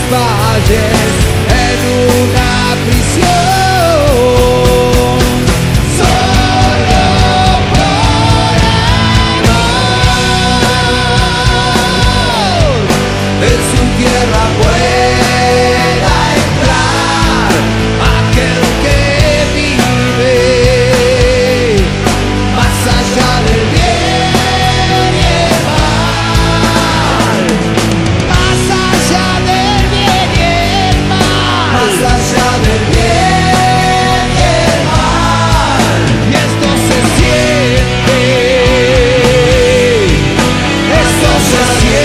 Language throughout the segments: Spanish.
valles en una prisión. Solo por amor en su tierra pueda entrar aquel que vive más allá del bien y el mal, más allá del bien y el mal, más allá del bien y el mal. Y esto se siente, esto se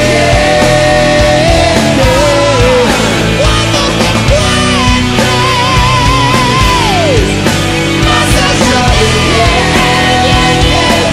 siente cuando te encuentres más allá del bien y el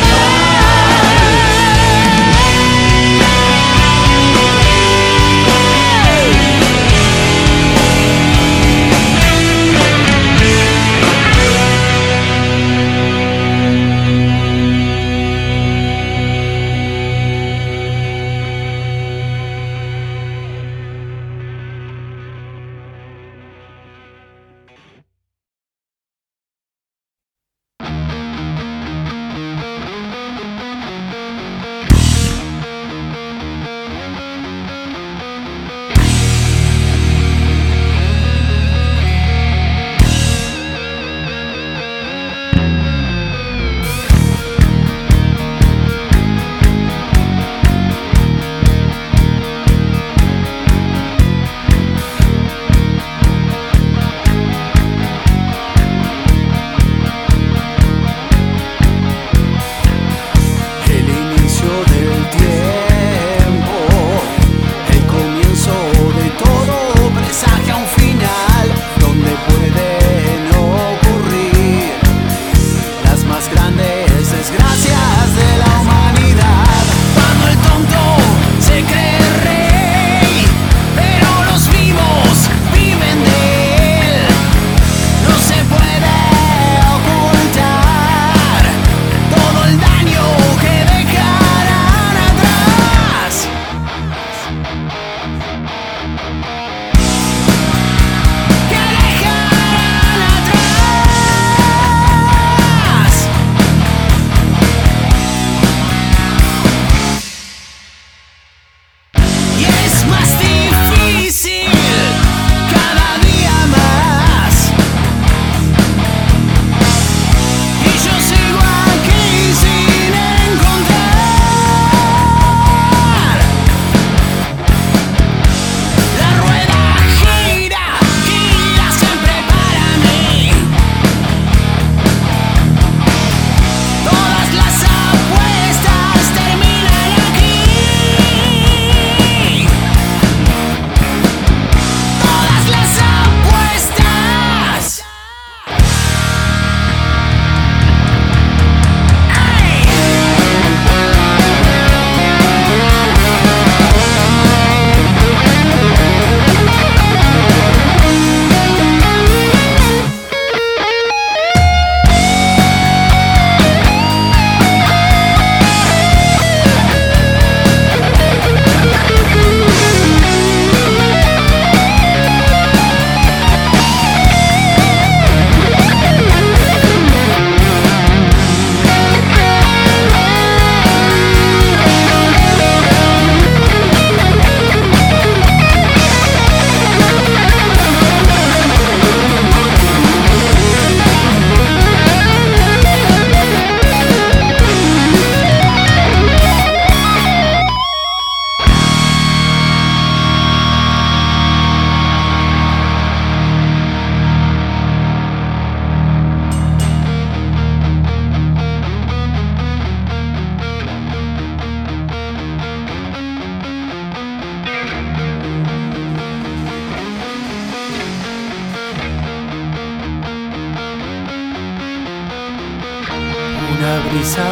una brisa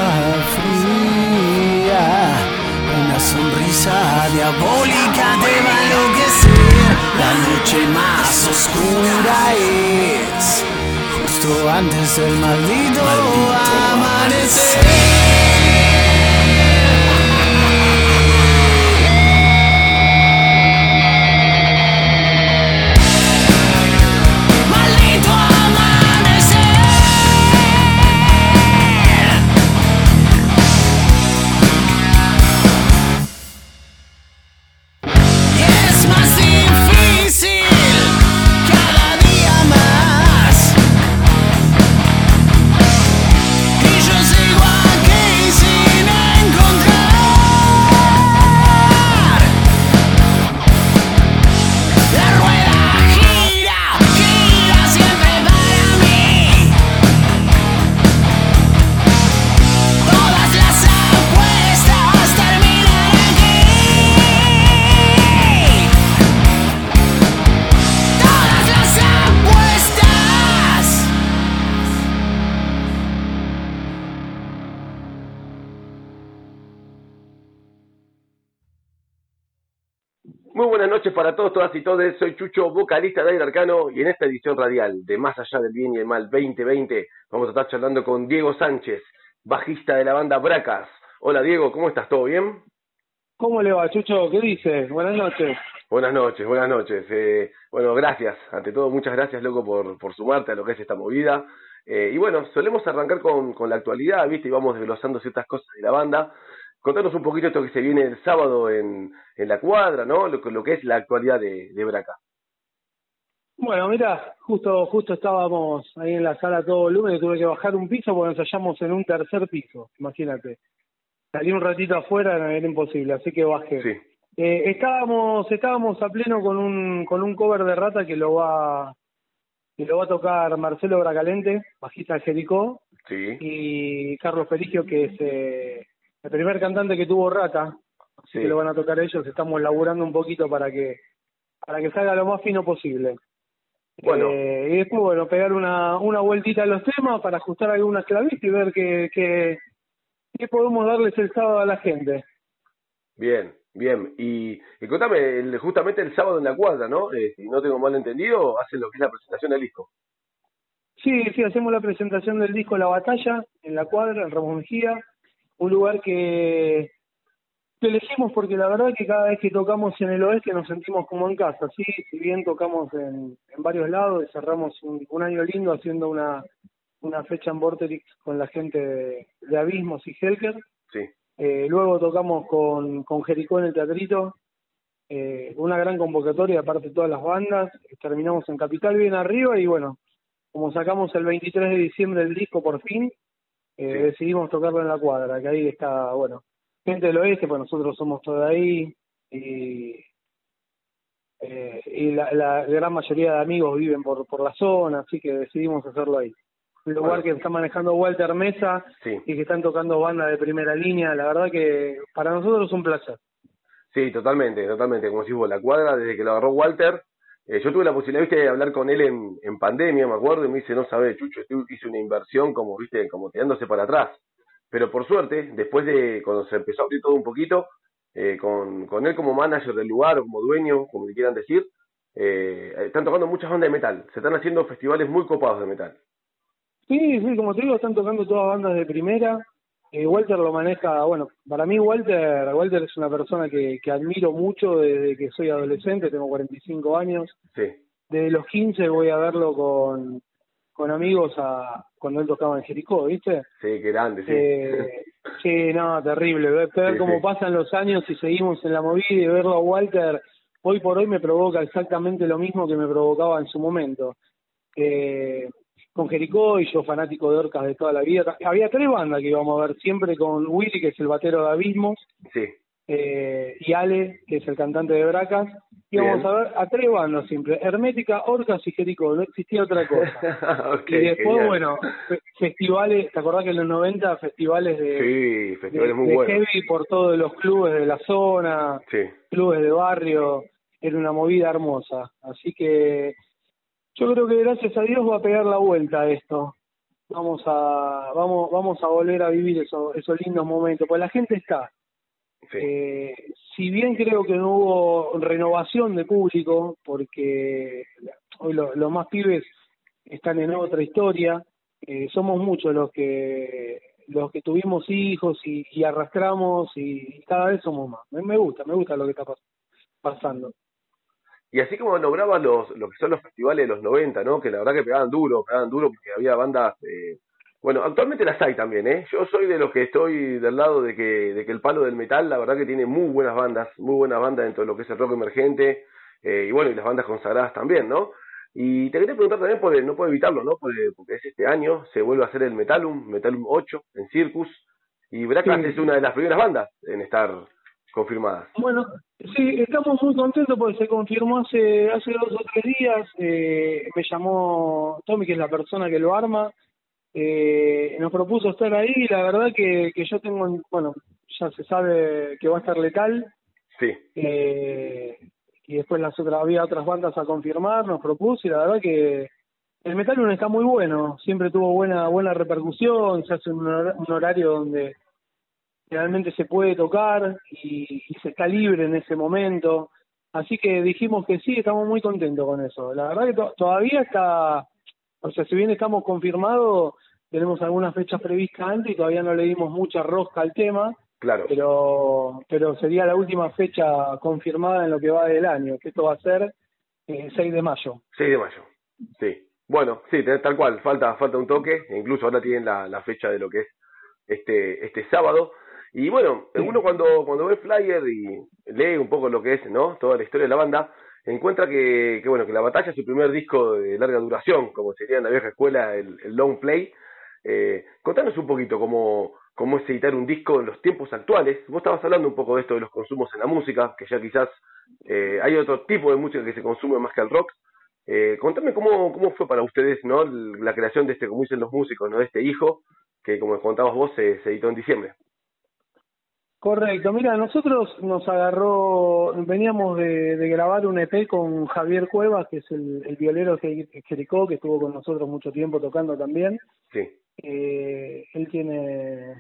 fría, una sonrisa diabólica te va a enloquecer. La noche más oscura es justo antes del maldito amanecer. noches para todos, todas y todes. Soy Chucho, vocalista de Aire Arcano, y en esta edición radial de Más Allá del Bien y el Mal 2020 vamos a estar charlando con Diego Sánchez, bajista de la banda Bracas. Hola Diego, ¿cómo estás? ¿Todo bien? ¿Cómo le va, Chucho? ¿Qué dice? Buenas noches. Buenas noches, buenas noches. Bueno, gracias. Ante todo, muchas gracias, loco, por sumarte a lo que es esta movida. Y bueno, solemos arrancar con la actualidad, ¿viste? Y vamos desglosando ciertas cosas de la banda. Contanos un poquito esto que se viene el sábado en la cuadra, ¿no? Lo que es la actualidad de Braca. Bueno, mira, justo estábamos ahí en la sala a todo volumen y tuve que bajar un piso porque nos hallamos en un tercer piso, imagínate. Salí un ratito afuera, era imposible, así que bajé. Sí. Estábamos a pleno con un cover de Rata que lo va a tocar Marcelo Bracalente, bajista de Jericó, Sí. y Carlos Perigio, que es el primer cantante que tuvo Rata, así Sí. que lo van a tocar ellos. Estamos laburando un poquito para que salga lo más fino posible. Bueno. Y después, bueno, pegar una vueltita a los temas para ajustar algunas clavistas y ver qué podemos darles el sábado a la gente. Bien, bien. Y contame, justamente el sábado en la cuadra, ¿no? Si no tengo mal entendido, hacen lo que es la presentación del disco. Sí, hacemos la presentación del disco La Batalla en la cuadra, en Ramos Mejía, un lugar que elegimos porque la verdad que cada vez que tocamos en el oeste nos sentimos como en casa. Sí, si bien tocamos en varios lados, cerramos un año lindo haciendo una fecha en Vorterix con la gente de Abismos y Helker. Sí. Luego tocamos con Jericó en el Teatrito, una gran convocatoria aparte de todas las bandas. Terminamos en Capital bien arriba y bueno, como sacamos el 23 de diciembre el disco por fin, decidimos tocarlo en la cuadra, que ahí está, bueno, gente del oeste, pues nosotros somos todos de ahí, y la gran mayoría de amigos viven por la zona, así que decidimos hacerlo ahí. Un lugar que está manejando Walter Mesa, Sí. y que están tocando bandas de primera línea. La verdad que para nosotros es un placer. Sí, totalmente, como decís vos, la cuadra, desde que lo agarró Walter, yo tuve la posibilidad, viste, de hablar con él en pandemia, me acuerdo, y me dice, no sabés, Chucho, hice una inversión como, viste, como tirándose para atrás. Pero por suerte, después de, cuando se empezó a abrir todo un poquito, con él como manager del lugar, o como dueño, como le quieran decir, están tocando muchas bandas de metal, se están haciendo festivales muy copados de metal. Sí, como te digo, están tocando todas bandas de primera. Walter lo maneja, bueno, para mí Walter es una persona que admiro mucho desde que soy adolescente, tengo 45 años. Sí. Desde los 15 voy a verlo con amigos cuando él tocaba en Jericó, ¿viste? Sí, qué grande, sí. Sí, no, terrible. Ver cómo pasan los años y seguimos en la movida y verlo a Walter hoy por hoy me provoca exactamente lo mismo que me provocaba en su momento. Con Jericó, y yo fanático de Orcas de toda la vida. Había 3 bandas que íbamos a ver siempre, con Willy, que es el batero de Abismos, Sí. Y Ale, que es el cantante de Bracas. Íbamos a ver a 3 bandas siempre: Hermética, Orcas y Jericó, no existía otra cosa. Okay, y después, genial. bueno, festivales, ¿te acordás que en los 90 festivales Sí, festivales muy de buenos. heavy por todos los clubes de la zona, Sí. clubes de barrio? Era una movida hermosa. Así que yo creo que gracias a Dios va a pegar la vuelta a esto. Vamos a volver a vivir esos lindos momentos, pues la gente está. Sí. Si bien creo que no hubo renovación de público, porque hoy los más pibes están en otra historia, somos muchos los que tuvimos hijos y arrastramos, y cada vez somos más. Me gusta lo que está pasando. Y así como nombraba lo que son los festivales de los 90, ¿no? Que la verdad que pegaban duro porque había bandas... Bueno, actualmente las hay también, ¿eh? Yo soy de los que estoy del lado de que el palo del metal, la verdad que tiene muy buenas bandas dentro de lo que es el rock emergente, y bueno, y las bandas consagradas también, ¿no? Y te quería preguntar también, porque no puedo evitarlo, ¿no? Porque es este año, se vuelve a hacer el Metalum 8 en Circus, y Bracas es una de las primeras bandas en estar confirmadas. Bueno, sí, estamos muy contentos porque se confirmó hace 2 o 3 días. Me llamó Tommy, que es la persona que lo arma, nos propuso estar ahí, y la verdad que yo tengo, bueno, ya se sabe que va a estar Letal. Sí. Y después había otras bandas a confirmar, nos propuso, y la verdad que el Metalum está muy bueno, siempre tuvo buena repercusión, se hace un horario donde realmente se puede tocar y se está libre en ese momento. Así que dijimos que sí, estamos muy contentos con eso. La verdad que todavía está, o sea, si bien estamos confirmados, tenemos algunas fechas previstas antes y todavía no le dimos mucha rosca al tema, Claro. pero sería la última fecha confirmada en lo que va del año, que esto va a ser 6 de mayo. 6 de mayo, sí. Bueno, sí, tal cual, falta un toque, e incluso ahora tienen la fecha de lo que es este sábado. Y bueno, Sí. uno cuando ve el flyer y lee un poco lo que es, ¿no?, toda la historia de la banda, encuentra que bueno, que La Batalla es su primer disco de larga duración, como sería en la vieja escuela el long play. Contanos un poquito cómo es editar un disco en los tiempos actuales. Vos estabas hablando un poco de esto de los consumos en la música, que ya quizás hay otro tipo de música que se consume más que el rock. Contame cómo fue para ustedes, ¿no?, la creación de como dicen los músicos, ¿no?, de este hijo, que como contabas vos se editó en diciembre. Correcto, mira, nosotros nos agarró, veníamos de grabar un EP con Javier Cuevas, que es el violero de Jericó, que estuvo con nosotros mucho tiempo tocando también. Sí. Él tiene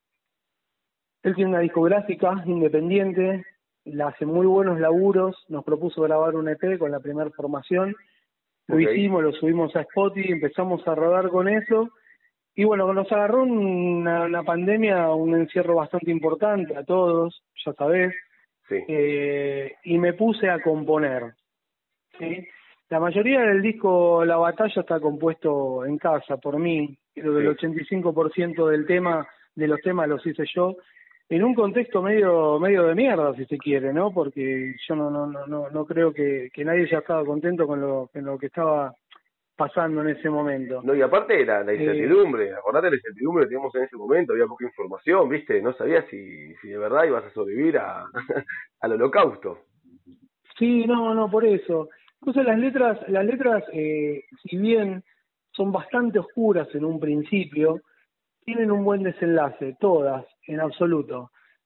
una discográfica independiente, la hace muy buenos laburos, nos propuso grabar un EP con la primera formación, lo hicimos, lo subimos a Spotify, empezamos a rodar con eso. Y bueno, nos agarró una pandemia, un encierro bastante importante a todos, ya sabés, Sí. Y me puse a componer, ¿sí? La mayoría del disco La Batalla está compuesto en casa por mí, creo que el 85% de los temas los hice yo, en un contexto medio de mierda, si se quiere, ¿no? Porque yo no creo que nadie haya estado contento con lo que estaba pasando en ese momento. No, y aparte la incertidumbre, acordate la incertidumbre que teníamos en ese momento, había poca información, ¿viste? No sabías si de verdad ibas a sobrevivir al holocausto. Sí, no, por eso. Entonces las letras, si bien son bastante oscuras en un principio, tienen un buen desenlace, todas, en absoluto.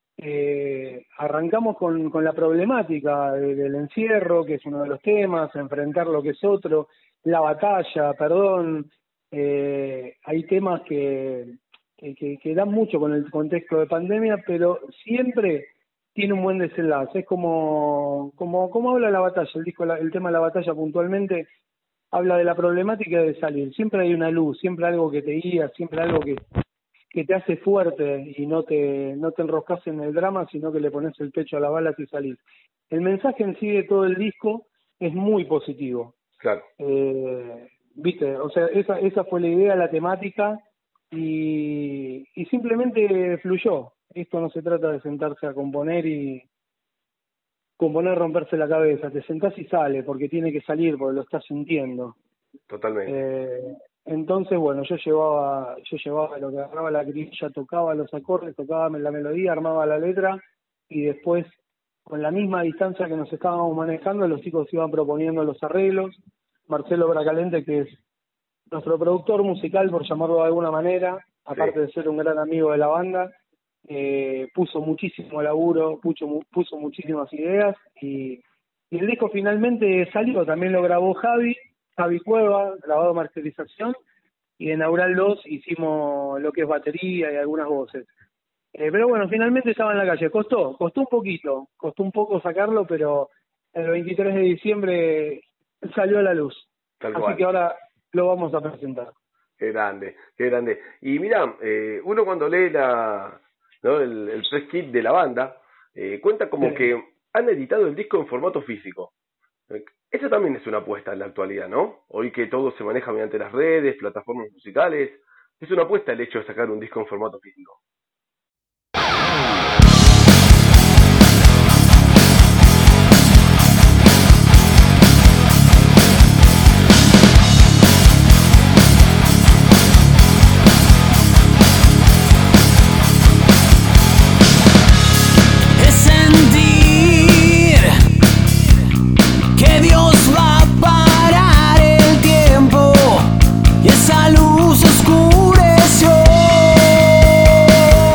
Arrancamos con la problemática del encierro, que es uno de los temas, enfrentar lo que es otro, la batalla, perdón, hay temas que dan mucho con el contexto de pandemia, pero siempre tiene un buen desenlace. Es como habla La Batalla, el tema de La Batalla puntualmente habla de la problemática de salir. Siempre hay una luz, siempre algo que te guía, siempre algo que te hace fuerte y no te enroscas en el drama, sino que le pones el pecho a las balas y salís. El mensaje en sí de todo el disco es muy positivo. Claro. Viste, o sea, esa fue la idea, la temática, y simplemente fluyó. Esto no se trata de sentarse a componer romperse la cabeza. Te sentás y sale, porque tiene que salir, porque lo estás sintiendo. Totalmente. Entonces, bueno, yo llevaba lo que agarraba la grilla, tocaba los acordes, tocaba la melodía, armaba la letra, y después, con la misma distancia que nos estábamos manejando, los chicos iban proponiendo los arreglos. Marcelo Bracalente, que es nuestro productor musical, por llamarlo de alguna manera, aparte de ser un gran amigo de la banda, puso muchísimo laburo, puso muchísimas ideas, y el disco finalmente salió. También lo grabó Javi Cueva, grabado masterización, y en Aural 2 hicimos lo que es batería y algunas voces. Pero bueno, finalmente estaba en la calle. Costó un poco sacarlo, pero el 23 de diciembre salió a la luz. Así que ahora lo vamos a presentar. Qué grande. Y mira, uno cuando lee el press kit de la banda, cuenta como que han editado el disco en formato físico. Eso también es una apuesta en la actualidad, ¿no? Hoy que todo se maneja mediante las redes, plataformas musicales, es una apuesta el hecho de sacar un disco en formato físico. Esa luz oscureció.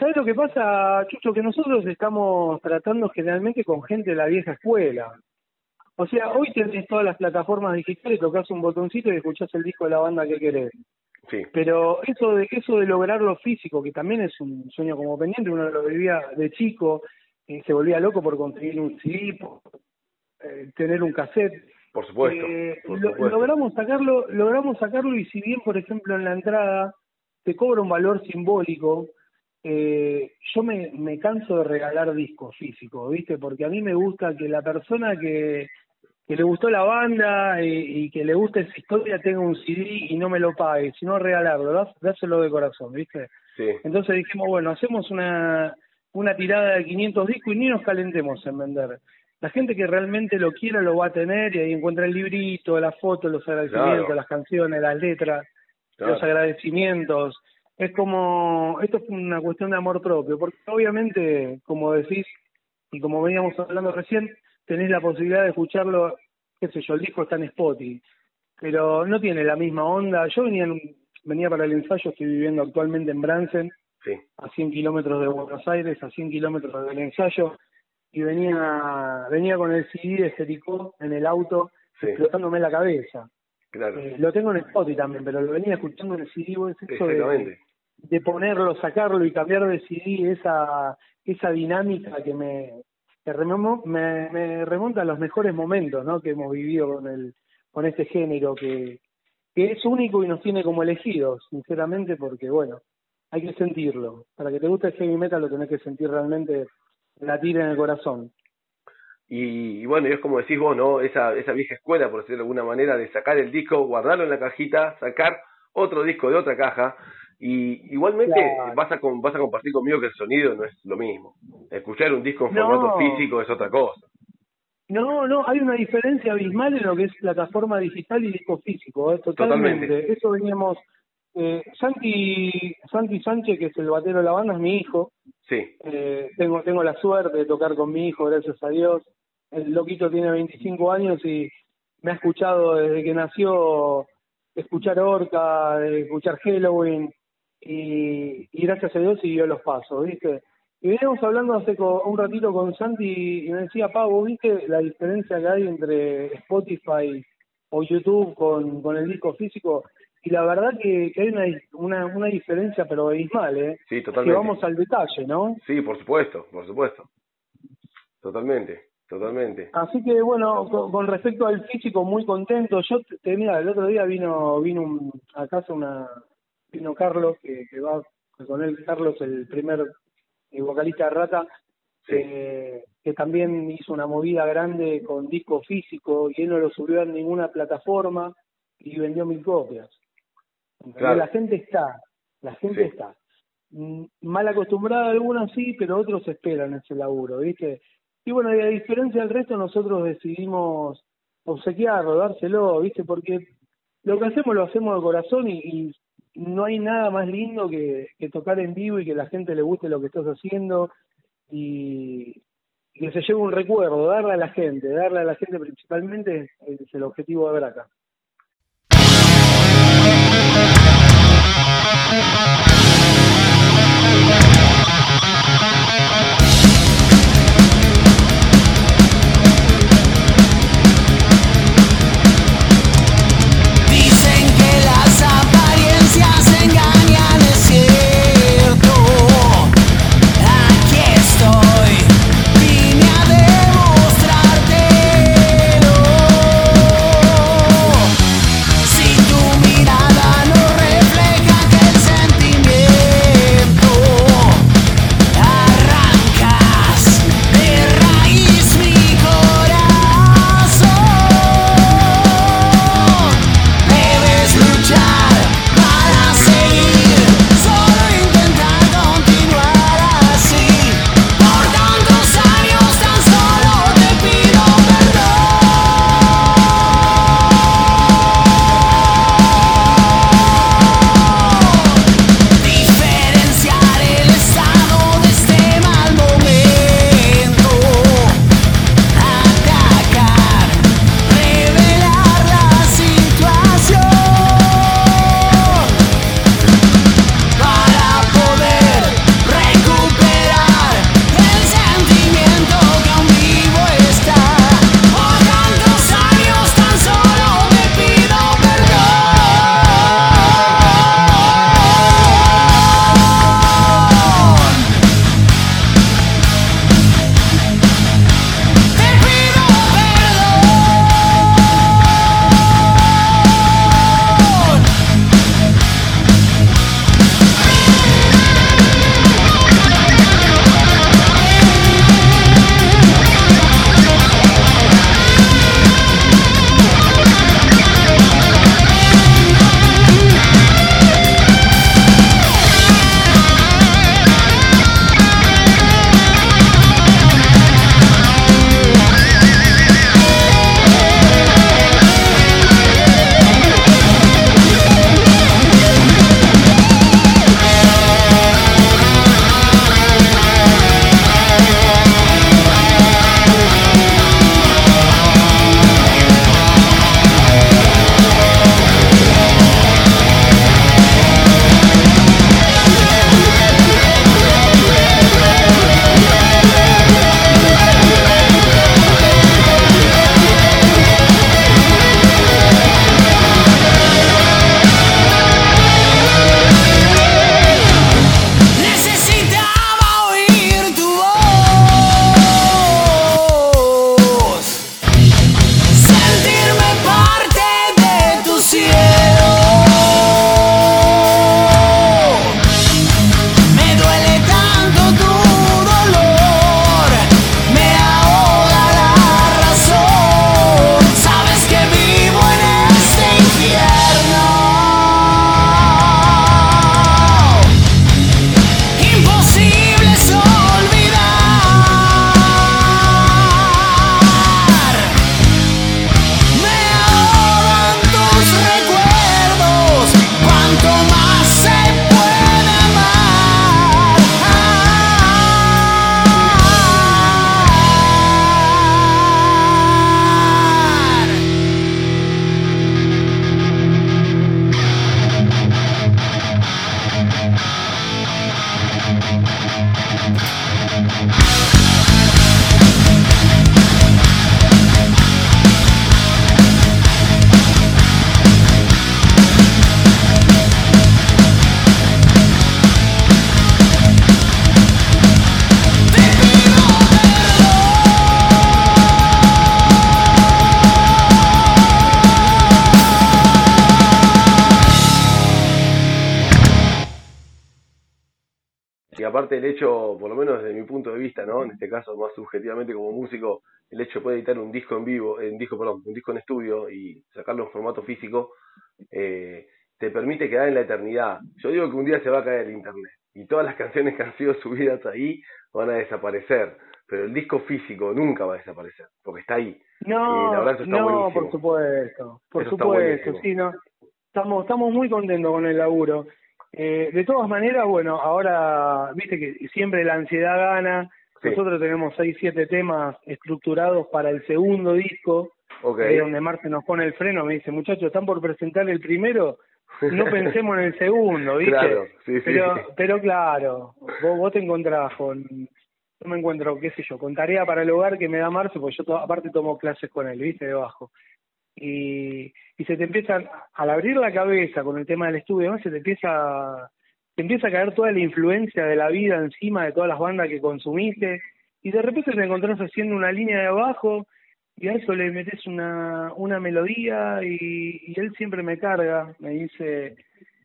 ¿sabes lo que pasa, Chucho? Que nosotros estamos tratando generalmente con gente de la vieja escuela. O sea, hoy tenés todas las plataformas digitales, tocas un botoncito y escuchás el disco de la banda que querés. Sí, Pero eso de lograr lo físico, que también es un sueño como pendiente, uno lo vivía de chico, se volvía loco por conseguir un CD, por tener un cassette. por supuesto. Por supuesto. Logramos sacarlo, y si bien, por ejemplo, en la entrada te cobra un valor simbólico, yo me canso de regalar discos físicos, ¿viste? Porque a mí me gusta que la persona que le gustó la banda y que le guste esa historia tenga un CD y no me lo pague, sino regalarlo, dáselo de corazón, ¿viste? Sí, Entonces dijimos, bueno, hacemos una tirada de 500 discos y ni nos calentemos en vender. La gente que realmente lo quiera lo va a tener, y ahí encuentra el librito, las fotos, los agradecimientos, Claro. las canciones, las letras, Claro. los agradecimientos. Es como, esto es una cuestión de amor propio, porque obviamente, como decís, y como veníamos hablando recién, tenés la posibilidad de escucharlo, qué sé yo, el disco está en Spotify, pero no tiene la misma onda. Yo venía para el ensayo, estoy viviendo actualmente en Bransen, sí, a 100 kilómetros de Buenos Aires, a 100 kilómetros del ensayo, y venía con el CD de Jericó en el auto, sí, explotándome la cabeza. claro. Lo tengo en Spotify también, pero lo venía escuchando en el CD, es eso Exactamente. de ponerlo, sacarlo y cambiar de CD, esa dinámica que me remonta a los mejores momentos, ¿no?, que hemos vivido con este género que es único y nos tiene como elegidos, sinceramente, porque bueno, hay que sentirlo. Para que te guste el heavy metal lo tenés que sentir realmente, latir en el corazón. Y bueno, y es como decís vos, ¿no? Esa vieja escuela, por decirlo de alguna manera, de sacar el disco, guardarlo en la cajita, sacar otro disco de otra caja, y igualmente Claro. vas a compartir conmigo que el sonido no es lo mismo. Escuchar un disco en No. formato físico es otra cosa. No, hay una diferencia abismal en lo que es plataforma digital y disco físico, totalmente. Totalmente. Eso veníamos... Santi Sánchez, que es el batero de la banda, es mi hijo. Sí, Tengo la suerte de tocar con mi hijo, gracias a Dios. El loquito tiene 25 años y me ha escuchado desde que nació, escuchar Orca, escuchar Halloween, y gracias a Dios siguió los pasos, ¿viste? Y veníamos hablando hace un ratito con Santi y me decía, Pau, ¿viste la diferencia que hay entre Spotify o YouTube con el disco físico? Y la verdad que hay una diferencia, pero abismal, ¿eh? sí, totalmente. Que vamos al detalle, ¿no? Sí, por supuesto. Totalmente. Así que, bueno, con respecto al físico, muy contento. Yo, mira, el otro día vino a casa vino Carlos, que va con él, Carlos, el primer vocalista de Rata, Sí. que también hizo una movida grande con disco físico, y él no lo subió en ninguna plataforma y vendió 1000 copias. Claro. La gente está. Sí. Está. Mal acostumbrada algunas sí, pero otros esperan ese laburo, ¿viste? Y bueno, y a diferencia del resto, nosotros decidimos obsequiarlo, dárselo, ¿viste? Porque lo que hacemos lo hacemos de corazón, y no hay nada más lindo que tocar en vivo y que la gente le guste lo que estás haciendo, y que se lleve un recuerdo, darle a la gente principalmente es el objetivo de Braca. Dicen que las apariencias engañan, es cierto. Aquí estoy, vine a demostrártelo. Si tu mirada no refleja que el sentimiento aparte el hecho, por lo menos desde mi punto de vista, ¿no? En este caso más subjetivamente como músico, el hecho de poder editar un disco en vivo, un disco en estudio y sacarlo en formato físico, te permite quedar en la eternidad. Yo digo que un día se va a caer el internet y todas las canciones que han sido subidas ahí van a desaparecer, pero el disco físico nunca va a desaparecer, porque está ahí. Y la No, verdad eso está no, buenísimo. por supuesto, Eso está buenísimo. sí, no. Estamos muy contentos con el laburo. De todas maneras, bueno, ahora, viste que siempre la ansiedad gana. Sí. Nosotros tenemos 6, 7 temas estructurados para el segundo disco, Okay. donde Marce nos pone el freno, me dice, muchachos, están por presentar el primero, no pensemos en el segundo, ¿viste? Claro, sí, sí. Pero claro, vos te encontrás con... Yo me encuentro, qué sé yo, con tarea para el hogar que me da Marce, porque yo aparte tomo clases con él, ¿viste? Debajo. Y se te empieza, al abrir la cabeza con el tema del estudio, ¿no? Te empieza a caer toda la influencia de la vida encima de todas las bandas que consumiste, y de repente te encontrás haciendo una línea de bajo, y a eso le metes una melodía, y él siempre me carga, me dice,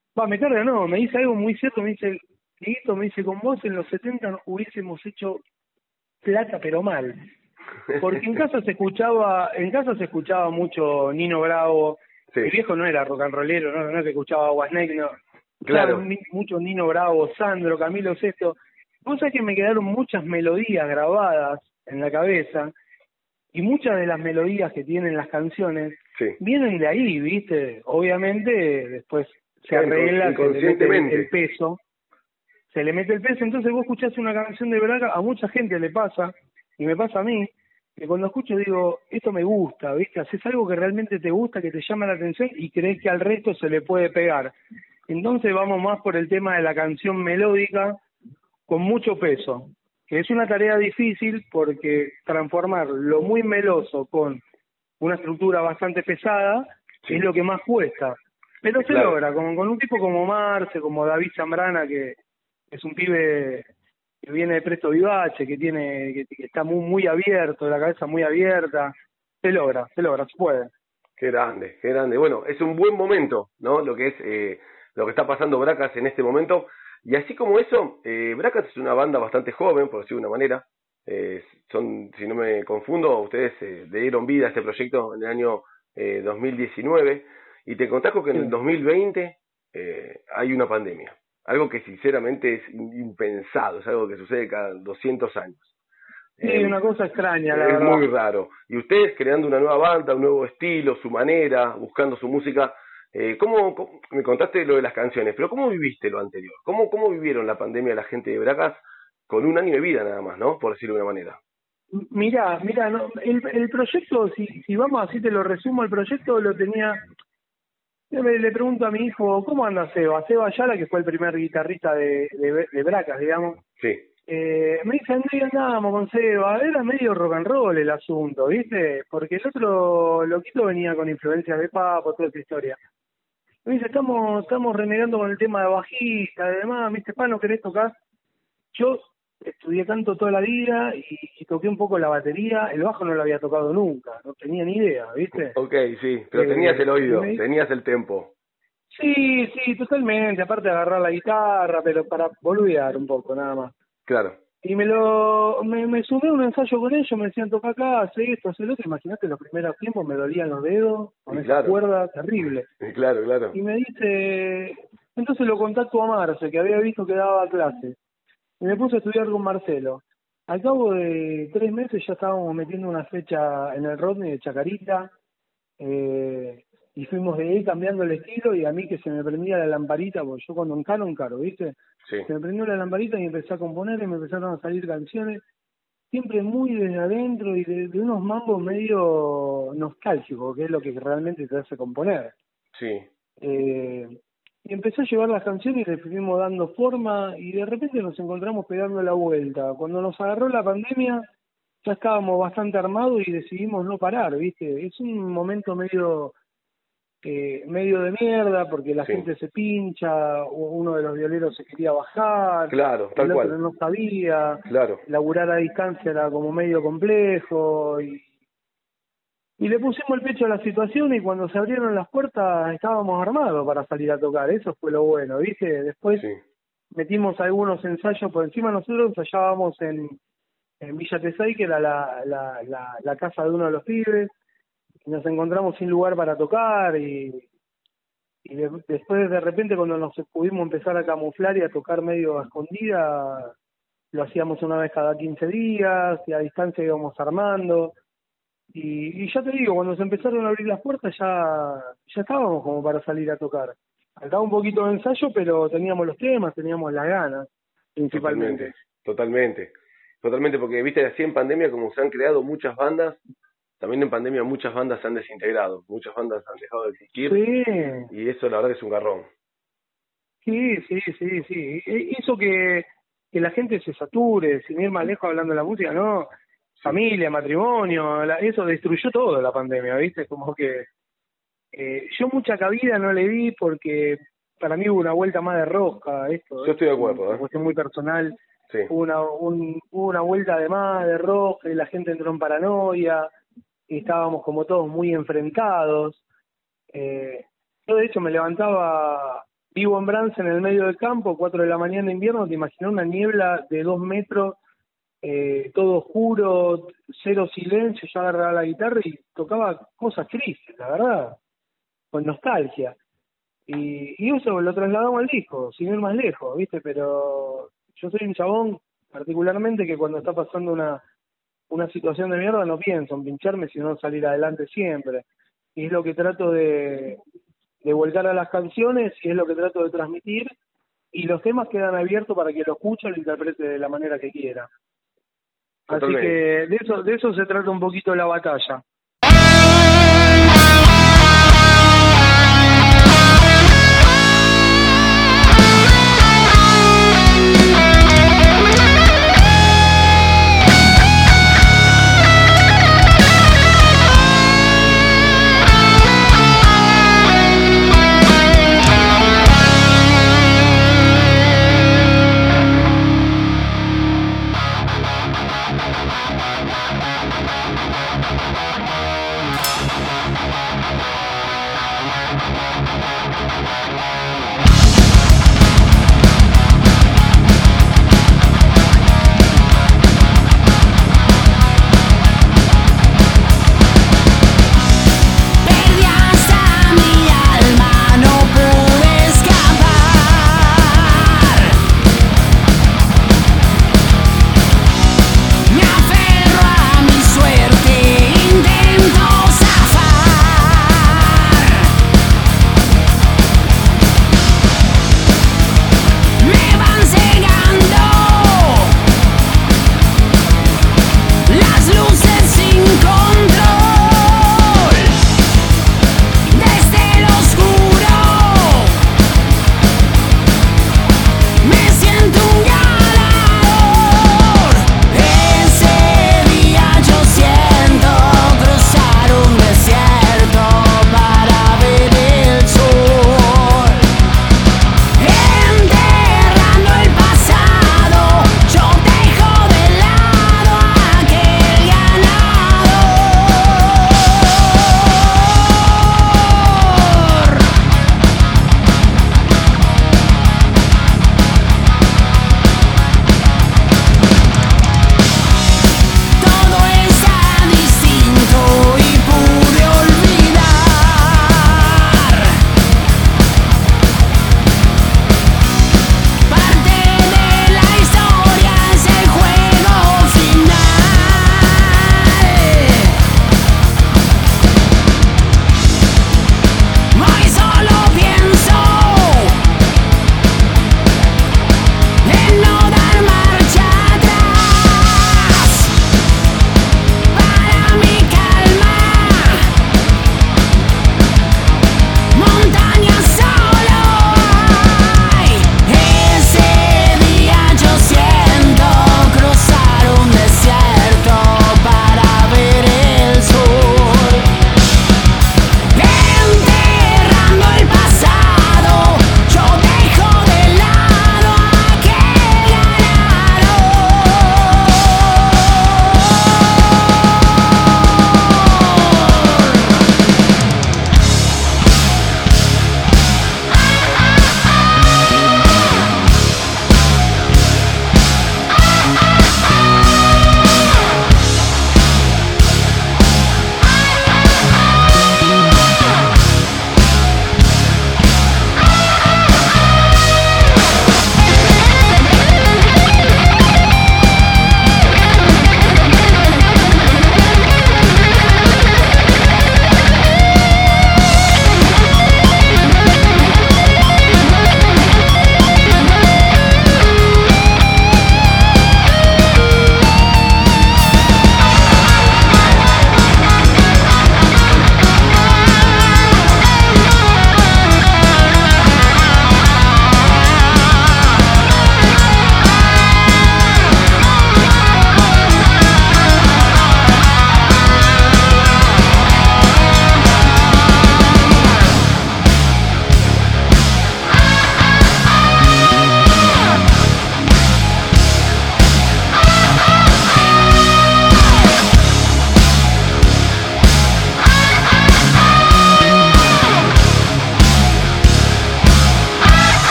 me dice algo muy cierto, me dice, Dieguito, me dice, con vos en los 70 hubiésemos hecho plata pero mal. Porque en casa se escuchaba mucho Nino Bravo, Sí. el viejo no era rock and rollero, no se escuchaba Aguasnake, no. Claro. Mucho Nino Bravo, Sandro, Camilo Sesto. Vos sabés que me quedaron muchas melodías grabadas en la cabeza, y muchas de las melodías que tienen las canciones Sí. vienen de ahí, ¿viste? Obviamente después se arregla, se le mete el peso, entonces vos escuchás una canción de Braga, a mucha gente le pasa, y me pasa a mí, que cuando escucho digo, esto me gusta, ¿viste? Haces algo que realmente te gusta, que te llama la atención y crees que al resto se le puede pegar. Entonces vamos más por el tema de la canción melódica con mucho peso, que es una tarea difícil porque transformar lo muy meloso con una estructura bastante pesada es lo que más cuesta. Pero se logra, con un tipo como Marce, como David Zambrana, que es un pibe que viene de Presto Vivace, que está muy abierto, la cabeza muy abierta. Se logra, se puede. Qué grande, qué grande. Bueno, es un buen momento, ¿no? Lo que es lo que está pasando Bracas en este momento. Y así como eso, Bracas es una banda bastante joven, por decirlo de una manera. Son, si no me confundo, ustedes le dieron vida a este proyecto en el año 2019. Y te contajo que en el 2020 hay una pandemia. Algo que sinceramente es impensado, es algo que sucede cada 200 años. Sí, una cosa extraña, la verdad. Es muy raro. Y ustedes creando una nueva banda, un nuevo estilo, su manera, buscando su música. ¿Cómo me contaste lo de las canciones? Pero ¿cómo viviste lo anterior? ¿Cómo vivieron la pandemia la gente de Bracas con un año de vida nada más, ¿no? Por decirlo de una manera. Mirá, no, el proyecto, si vamos así te lo resumo, el proyecto lo tenía... Yo le pregunto a mi hijo, ¿cómo anda Seba? Seba Ayala, que fue el primer guitarrista de Bracas, digamos. Sí. Me dice, Andrés, andábamos con Seba, era medio rock and roll el asunto, ¿viste? Porque el otro loquito venía con influencias de Papo, toda esa historia. Me dice, estamos renegando con el tema de bajista, y demás, ¿viste? ¿No querés tocar? Yo estudié canto toda la vida y toqué un poco la batería, el bajo no lo había tocado nunca, no tenía ni idea, ¿viste? Ok, sí, pero tenías el oído, tenías el tempo. Sí, totalmente, aparte de agarrar la guitarra, pero para boludear un poco, nada más. Claro. Y me sumé a un ensayo con ellos, me decían, toca acá, hace esto, hace lo otro. Imagínate, los primeros tiempos me dolían los dedos con esa cuerda terrible. Claro. Y me dice, entonces lo contacto a Marce, que había visto que daba clases. Y me puse a estudiar con Marcelo. Al cabo de 3 meses ya estábamos metiendo una fecha en el Rodney de Chacarita, y fuimos de ahí cambiando el estilo, y a mí que se me prendía la lamparita, porque yo cuando encaro, ¿viste? Sí. Se me prendió la lamparita y empecé a componer, y me empezaron a salir canciones, siempre muy desde adentro y de unos mambos medio nostálgicos, que es lo que realmente te hace componer. Sí. Y empecé a llevar las canciones y le fuimos dando forma, y de repente nos encontramos pegando la vuelta. Cuando nos agarró la pandemia, ya estábamos bastante armados y decidimos no parar, ¿viste? Es un momento medio de mierda, porque la gente se pincha, uno de los violeros se quería bajar, claro, tal el otro cual. no sabía, claro. Laburar a distancia era como medio complejo, y le pusimos el pecho a la situación, y cuando se abrieron las puertas estábamos armados para salir a tocar. Eso fue lo bueno, ¿viste? Después metimos algunos ensayos por encima. Nosotros ensayábamos en Villa Tesay, que era la casa de uno de los pibes, y nos encontramos sin lugar para tocar, después de repente cuando nos pudimos empezar a camuflar y a tocar medio a escondida, lo hacíamos una vez cada 15 días, y a distancia íbamos armando. Y ya te digo, cuando se empezaron a abrir las puertas ya estábamos como para salir a tocar. Faltaba un poquito de ensayo, pero teníamos los temas, teníamos las ganas, principalmente. Totalmente, porque viste, así en pandemia como se han creado muchas bandas, también en pandemia muchas bandas se han desintegrado, muchas bandas han dejado de existir, Sí. Y eso la verdad que es un garrón. Sí. Hizo que la gente se sature, sin ir más lejos hablando de la música, ¿no? Familia, matrimonio, eso destruyó todo la pandemia, ¿viste? Como que yo mucha cabida no le di porque para mí hubo una vuelta más de rosca, esto. Yo estoy de acuerdo, una cuestión muy personal. Sí. Hubo una vuelta de más de rosca y la gente entró en paranoia y estábamos como todos muy enfrentados. Yo de hecho me levantaba, vivo en Brance, en el medio del campo, 4 de la mañana de invierno, te imaginas una niebla de 2 metros, todo oscuro, cero silencio. Yo agarraba la guitarra y tocaba cosas tristes, la verdad, con nostalgia. Y eso lo trasladamos al disco, sin ir más lejos, ¿viste? Pero yo soy un chabón, particularmente, que cuando está pasando una situación de mierda no pienso en pincharme, sino salir adelante siempre. Y es lo que trato de volcar a las canciones, y es lo que trato de transmitir, y los temas quedan abiertos para que lo escuche o lo interprete de la manera que quiera. Totalmente. Así que de eso se trata un poquito la batalla.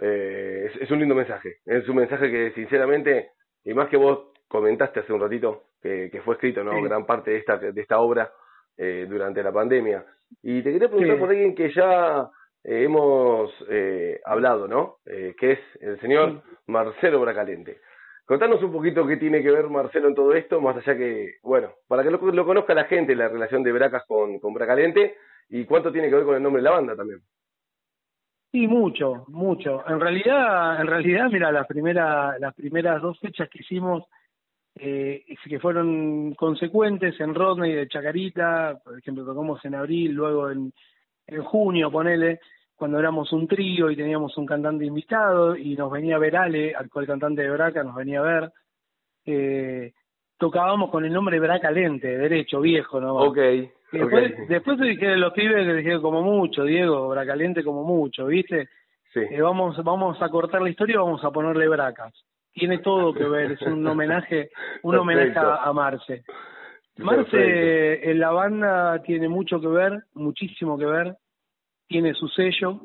es un lindo mensaje. Es un mensaje que sinceramente, y más que vos comentaste hace un ratito, que fue escrito, ¿no? Sí. Gran parte de esta obra durante la pandemia. Y te quería preguntar Sí. por alguien que ya hemos hablado, ¿no? Que es el señor Marcelo Bracalente. Contanos un poquito qué tiene que ver Marcelo en todo esto, más allá que, bueno, para que lo conozca la gente, la relación de Bracas con Bracalente, y cuánto tiene que ver con el nombre de la banda también. Sí, mucho, mucho. En realidad, mira, las primeras 2 fechas que hicimos, que fueron consecuentes en Rodney de Chacarita, por ejemplo, tocamos en abril, luego en junio, ponele, cuando éramos un trío y teníamos un cantante invitado y nos venía a ver Ale, actual cantante de Braca, nos venía a ver. Tocábamos con el nombre Bracalente, derecho, viejo nomás. Ok, Y después dije los pibes que dijeron como mucho, Diego, Bracalente como mucho, ¿viste? sí. Vamos a cortar la historia y vamos a ponerle Bracas. Tiene todo que ver, es un homenaje a Marce. Marce en la banda tiene mucho que ver, muchísimo que ver, tiene su sello,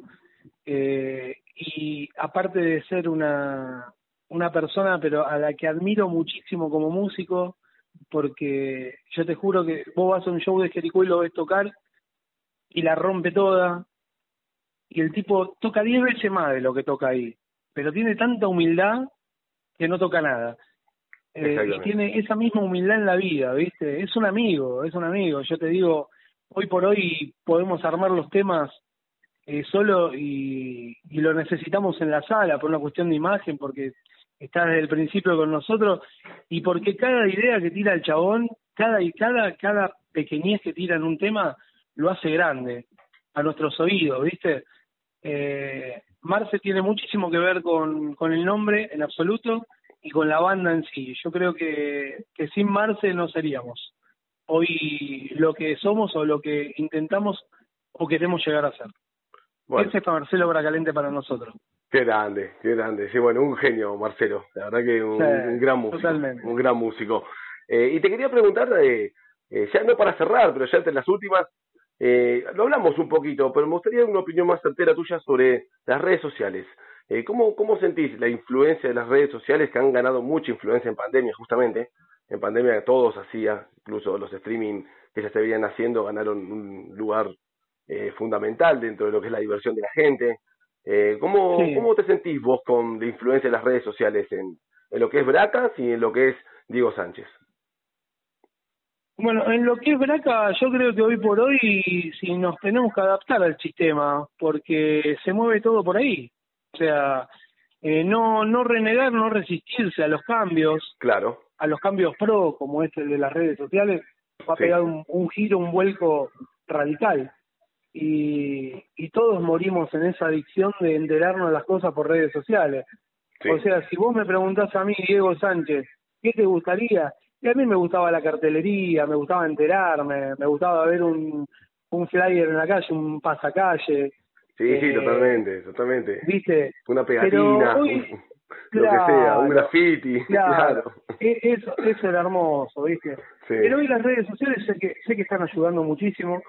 y aparte de ser una persona pero a la que admiro muchísimo como músico, porque yo te juro que vos vas a un show de Jericó y lo ves tocar y la rompe toda, y el tipo toca 10 veces más de lo que toca ahí, pero tiene tanta humildad que no toca nada. Y tiene esa misma humildad en la vida, ¿viste? Es un amigo. Yo te digo, hoy por hoy podemos armar los temas solo y lo necesitamos en la sala por una cuestión de imagen, porque está desde el principio con nosotros y porque cada idea que tira el chabón, cada pequeñez que tira en un tema, lo hace grande a nuestros oídos, ¿viste? Marce tiene muchísimo que ver con el nombre en absoluto y con la banda en sí. Yo creo que sin Marce no seríamos hoy lo que somos o lo que intentamos o queremos llegar a ser. Bueno. Ese es Marcelo Bracalente para nosotros. Qué grande. Sí, bueno, un genio, Marcelo. La verdad que un gran músico. Totalmente. Un gran músico. Y te quería preguntar, ya no para cerrar, pero ya entre las últimas, lo hablamos un poquito, pero me gustaría una opinión más certera tuya sobre las redes sociales. ¿Cómo sentís la influencia de las redes sociales que han ganado mucha influencia en pandemia, justamente? En pandemia todos hacía, incluso los streaming que ya se venían haciendo, ganaron un lugar fundamental dentro de lo que es la diversión de la gente. ¿Cómo te sentís vos con la influencia de las redes sociales en lo que es Bracas y en lo que es Diego Sánchez? Bueno, en lo que es Braca, yo creo que hoy por hoy si nos tenemos que adaptar al sistema, porque se mueve todo por ahí. O sea, no renegar, no resistirse a los cambios. Claro. A los cambios pro, como es el de las redes sociales, va a pegar un giro, un vuelco radical. Y todos morimos en esa adicción de enterarnos de las cosas por redes sociales. Sí. O sea, si vos me preguntás a mí, Diego Sánchez, ¿qué te gustaría? Y a mí me gustaba la cartelería, me gustaba enterarme, me gustaba ver un flyer en la calle, un pasacalle. Sí, totalmente. ¿Viste? Una pegatina, hoy, lo que sea, un graffiti. Claro. Eso era hermoso, ¿viste? Sí. Pero hoy las redes sociales sé que están ayudando muchísimo,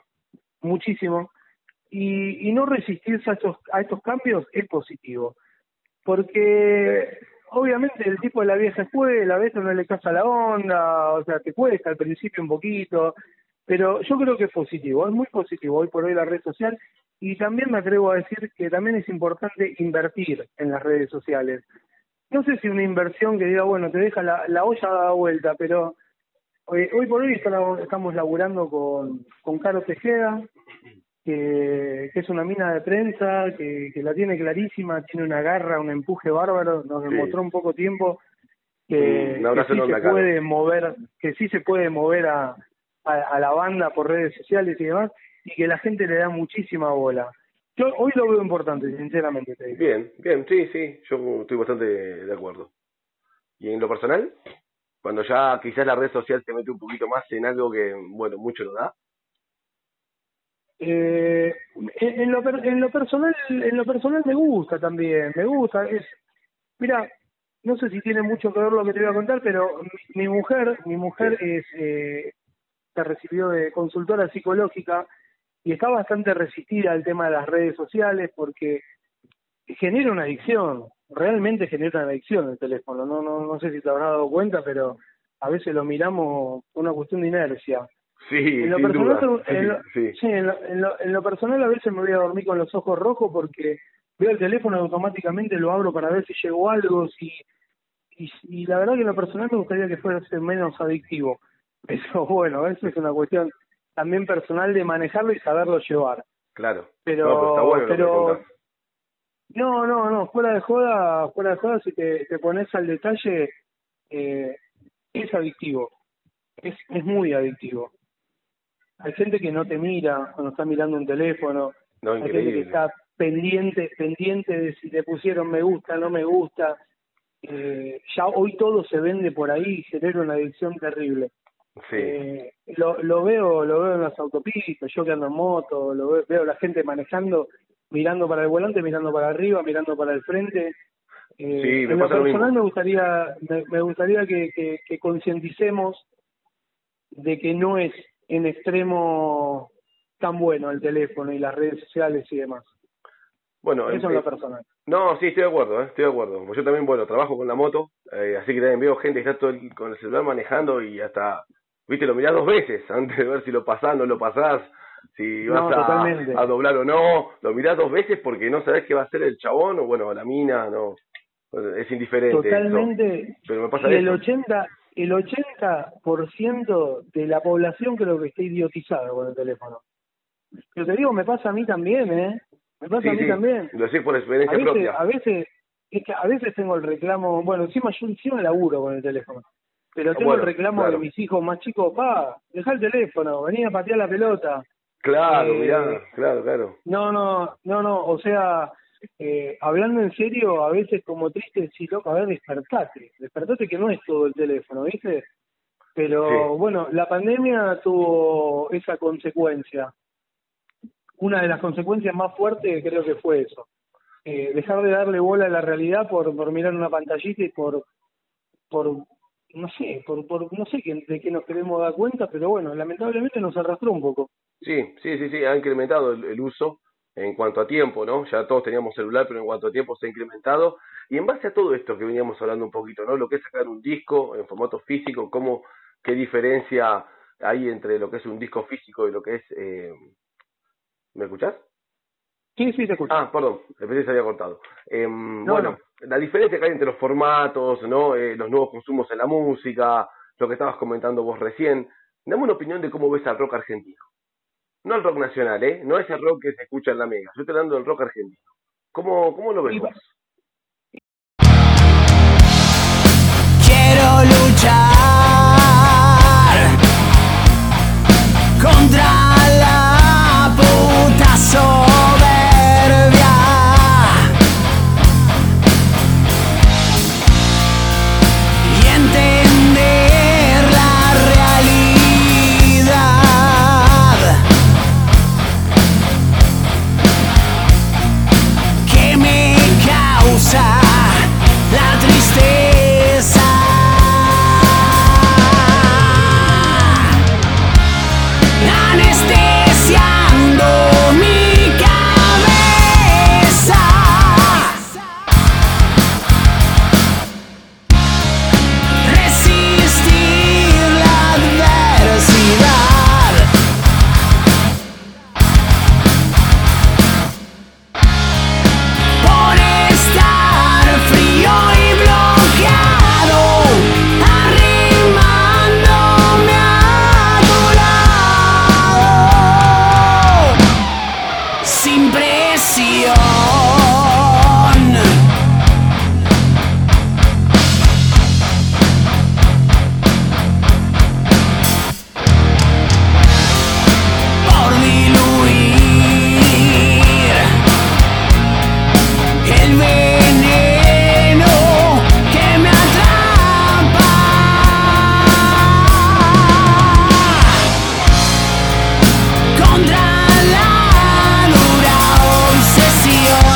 y no resistirse a estos cambios es positivo. Porque obviamente el tipo de la vieja escuela, a veces no le casa la onda, o sea, te cuesta al principio un poquito, pero yo creo que es positivo, es muy positivo hoy por hoy la red social, y también me atrevo a decir que también es importante invertir en las redes sociales. No sé si una inversión que diga, bueno, te deja la olla dada vuelta, pero hoy por hoy estamos laburando con Caro Tejeda, que es una mina de prensa, que la tiene clarísima, tiene una garra, un empuje bárbaro, nos demostró en poco tiempo que sí se puede mover a la banda por redes sociales y demás, y que la gente le da muchísima bola. Yo hoy lo veo importante, sinceramente te digo. Bien, sí, yo estoy bastante de acuerdo. ¿Y en lo personal? Cuando ya quizás la red social se mete un poquito más en algo que, bueno, mucho no da. En lo personal me gusta también, mira, no sé si tiene mucho que ver lo que te voy a contar, pero mi mujer se recibió de consultora psicológica y está bastante resistida al tema de las redes sociales porque genera una adicción, realmente genera una adicción el teléfono. No sé si te habrás dado cuenta, pero a veces lo miramos por una cuestión de inercia. Sí, En lo sin personal, duda. Sí. en lo personal a veces me voy a dormir con los ojos rojos porque veo el teléfono y automáticamente lo abro para ver si llegó algo, y la verdad que en lo personal me gustaría que fuera menos adictivo. Pero bueno, eso es una cuestión también personal de manejarlo y saberlo llevar. Claro. Pero, no, pero está bueno lo que contás. No, fuera de joda, si te pones al detalle, es adictivo, es muy adictivo. Hay gente que no te mira cuando está mirando un teléfono, No, hay gente que está pendiente de si le pusieron me gusta, no me gusta. Ya hoy todo se vende por ahí y genera una adicción terrible. Sí. Lo veo en las autopistas, yo que ando en moto, veo la gente manejando, mirando para el volante, mirando para arriba, mirando para el frente. Sí, me en lo pasa lo personal mismo. me gustaría que concienticemos de que no es en extremo tan bueno el teléfono y las redes sociales y demás. Bueno, Eso en lo personal. No, sí, estoy de acuerdo, estoy de acuerdo. Pues yo también, bueno, trabajo con la moto, así que también veo gente que está con el celular manejando y hasta, viste, lo mirás 2 veces antes de ver si lo pasás, no lo pasás, si vas a doblar o no. Lo mirás 2 veces porque no sabés qué va a hacer el chabón o, bueno, la mina, no. Es indiferente. Totalmente. Eso. Pero me pasa y eso. el 80% de la población creo que está idiotizada con el teléfono. Pero te digo, me pasa a mí también, ¿eh? Me pasa a mí también. Lo sé por experiencia propia. A veces tengo el reclamo, bueno, yo laburo con el teléfono, pero tengo el reclamo de mis hijos más chicos, dejá el teléfono, vení a patear la pelota. Claro, mirá, claro. No, o sea, hablando en serio, a veces como triste decir, loco, a ver, despertate que no es todo el teléfono, ¿viste? Pero bueno, la pandemia tuvo esa consecuencia. Una de las consecuencias más fuertes creo que fue eso. Dejar de darle bola a la realidad por mirar una pantallita y por no sé de qué nos queremos dar cuenta, pero bueno, lamentablemente nos arrastró un poco. Sí, ha incrementado el uso en cuanto a tiempo, ¿no? Ya todos teníamos celular, pero en cuanto a tiempo se ha incrementado. Y en base a todo esto que veníamos hablando un poquito, ¿no? Lo que es sacar un disco en formato físico, qué diferencia hay entre lo que es un disco físico y lo que es... ¿Me escuchás? Sí, te escucho. Perdón, pensé que se había cortado. La diferencia que hay entre los formatos, ¿no? Los nuevos consumos en la música, lo que estabas comentando vos recién. Dame una opinión de cómo ves al rock argentino. No el rock nacional, no es el rock que se escucha en la mega. Yo estoy hablando del rock argentino. ¿Cómo lo ves vos? Quiero luchar contra la puta soberbia y entender la realidad que me causa la tristeza. Anestesiando mi cabeza, resistir la adversidad, por estar frío y bloqueado, arrimándome a tu lado, sin presión. Por diluir el veneno que me atrapa, contra la dura obsesión.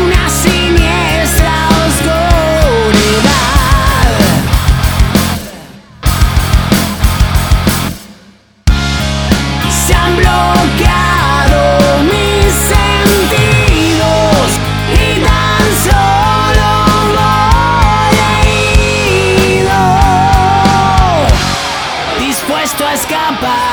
una siniestra oscuridad. Se han bloqueado mis sentidos y tan solo voy herido, dispuesto a escapar.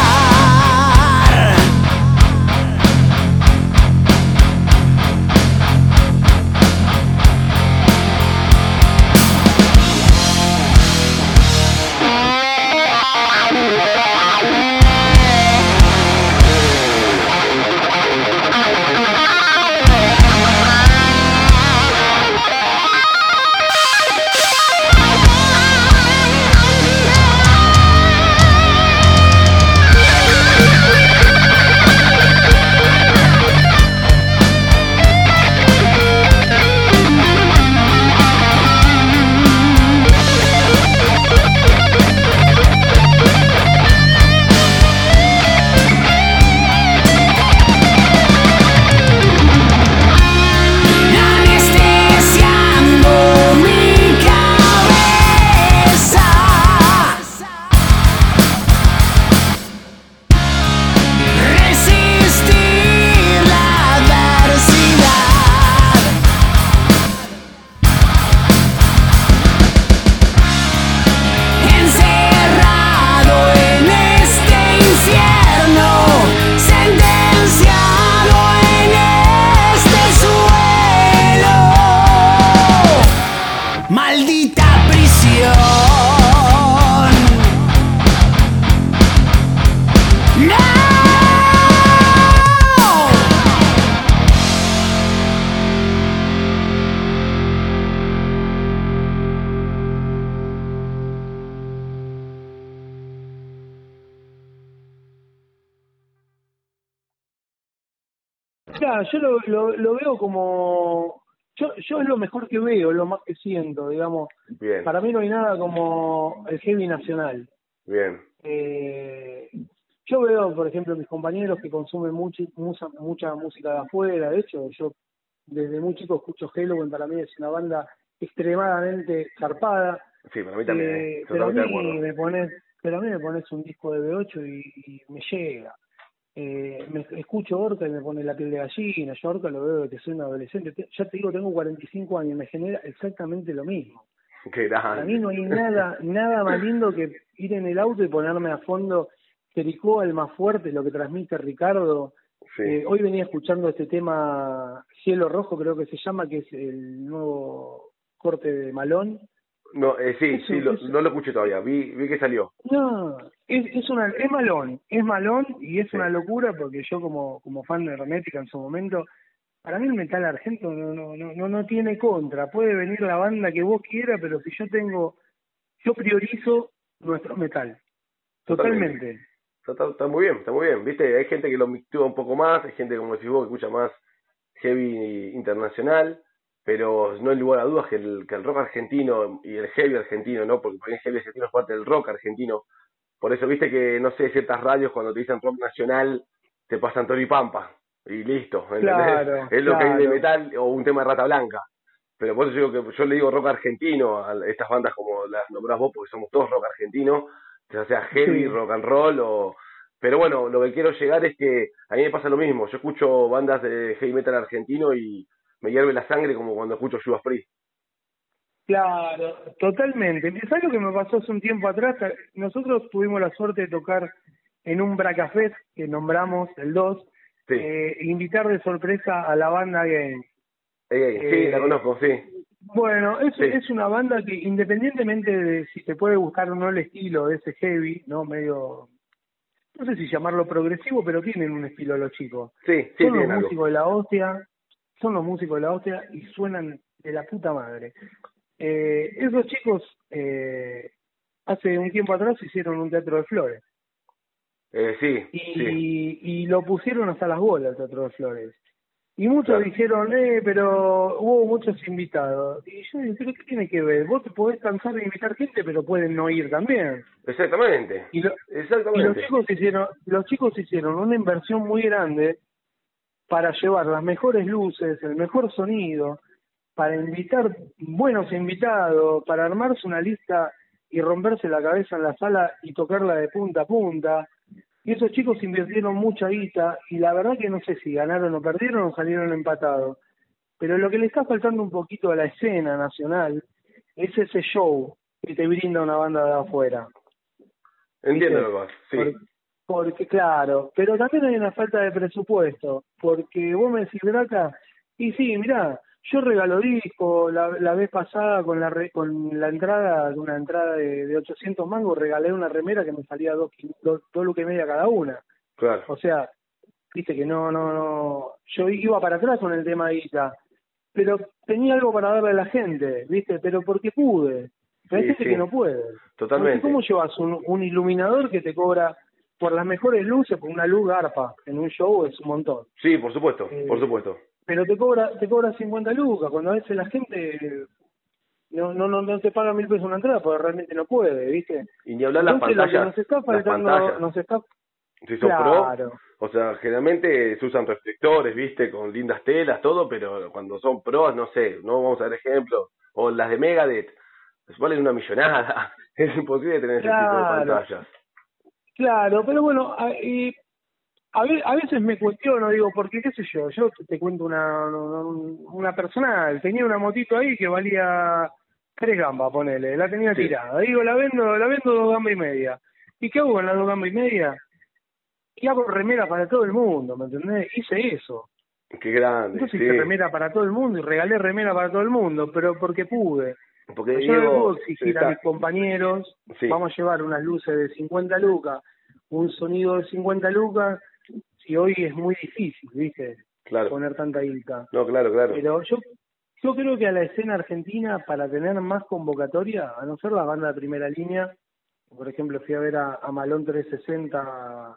Claro, yo lo veo como... Yo es lo mejor que veo, lo más que siento, digamos. Bien, Para mí no hay nada como el heavy nacional. bien. Yo veo, por ejemplo, mis compañeros que consumen mucha música de afuera. De hecho, yo desde muy chico escucho Helloween, para mí es una banda extremadamente zarpada. Sí, para mí también, Pero a totalmente de mí acuerdo. me pones un disco de B8 y me llega. Me escucho Orca y me pone la piel de gallina. Yo Orca lo veo desde que soy un adolescente. Ya te digo, tengo 45 años y me genera exactamente lo mismo. Qué Para mí grande. no hay nada más lindo que ir en el auto y ponerme a fondo Jericó, el más fuerte, lo que transmite Ricardo. Sí. Hoy venía escuchando este tema Cielo Rojo, creo que se llama, que es el nuevo corte de Malón. No, sí, Eso, no lo escuché todavía. Vi que salió. no, es Malón y es Sí. una locura porque yo como fan de Hermética en su momento, para mí el metal argento no tiene contra. Puede venir la banda que vos quieras, pero si yo priorizo nuestro metal. Totalmente. Está muy bien, está muy bien. Viste, hay gente que lo mixtúa un poco más, hay gente como decís vos que escucha más heavy internacional, pero no hay lugar a dudas que el rock argentino y el heavy argentino, ¿no? Porque para mí el heavy argentino es parte del rock argentino. Por eso, viste que, no sé, ciertas radios cuando te dicen rock nacional, te pasan Toro y Pampa. Y listo, ¿entendés? Claro, Es lo que hay de claro. metal o un tema de Rata Blanca. Pero por eso digo que yo le digo rock argentino a estas bandas como las nombrás vos, porque somos todos rock argentino, ya sea heavy, Sí. rock and roll o... Pero bueno, lo que quiero llegar es que a mí me pasa lo mismo. Yo escucho bandas de heavy metal argentino y me hierve la sangre como cuando escucho Judas Priest. Claro, totalmente. ¿Sabes lo que me pasó hace un tiempo atrás? Nosotros tuvimos la suerte de tocar en un Bracafest que nombramos el 2, Sí, invitar de sorpresa a la banda Game. sí, la conozco, sí. Bueno, Sí. es una banda que independientemente de si te puede gustar o no el estilo de ese heavy, ¿no? Medio, no sé si llamarlo progresivo, pero tienen un estilo los chicos. Sí, Son los tienen algo. músicos de la hostia, y suenan de la puta madre. Esos chicos hace un tiempo atrás hicieron un teatro de flores Sí, y lo pusieron hasta las bolas el teatro de flores. Y muchos Claro. dijeron, pero hubo muchos invitados. Y yo digo, ¿pero qué tiene que ver? Vos te podés cansar de invitar gente, pero pueden no ir también. Exactamente. Y los Exactamente. chicos hicieron una inversión muy grande para llevar las mejores luces, el mejor sonido, para invitar buenos invitados, para armarse una lista y romperse la cabeza en la sala y tocarla de punta a punta. Y esos chicos invirtieron mucha guita y la verdad que no sé si ganaron o perdieron o salieron empatados. Pero lo que le está faltando un poquito a la escena nacional es ese show que te brinda una banda de afuera. Entiendo ¿Viste? lo que vas, sí. Porque claro, pero también hay una falta de presupuesto, porque vos me decís, Braca, y sí, mirá, yo regalo disco, la vez pasada con la entrada, una entrada de 800 mangos, regalé una remera que me salía dos lucas y media cada una. Claro. O sea, viste que no, yo iba para atrás con el tema de guita, pero tenía algo para darle a la gente, viste, pero porque pude. Pero hay gente que no puede. Totalmente. Porque ¿cómo llevas un iluminador que te cobra por las mejores luces, por una luz garpa en un show es un montón? Sí, por supuesto, por supuesto. Pero te cobra 50 lucas, cuando a veces la gente no te paga 1.000 pesos una entrada porque realmente no puede, ¿viste? Y ni hablar Entonces, las pantallas. lo que nos está faltando, Si son claro. pro, o sea, generalmente se usan reflectores, ¿viste? Con lindas telas, todo, pero cuando son pros, no sé, no vamos a dar ejemplos. O las de Megadeth, les valen una millonada. Es imposible tener ese tipo de pantallas. Claro, pero bueno, a veces me cuestiono, digo, porque qué sé yo te cuento una personal, tenía una motito ahí que valía 3 gambas, ponele, la tenía tirada, digo, la vendo 2 gambas y media, ¿y qué hago con las 2 gambas y media? Y hago remera para todo el mundo, ¿me entendés? Hice eso. Qué grande. Entonces hice remera para todo el mundo y regalé remera para todo el mundo, pero porque pude. Porque yo no le puedo exigir a mis compañeros, vamos a llevar unas luces de 50 lucas, un sonido de 50 lucas, si hoy es muy difícil, ¿viste? Claro. Poner tanta guita. No, claro. Pero yo creo que a la escena argentina, para tener más convocatoria, a no ser la banda de primera línea, por ejemplo, fui a ver a Malón 360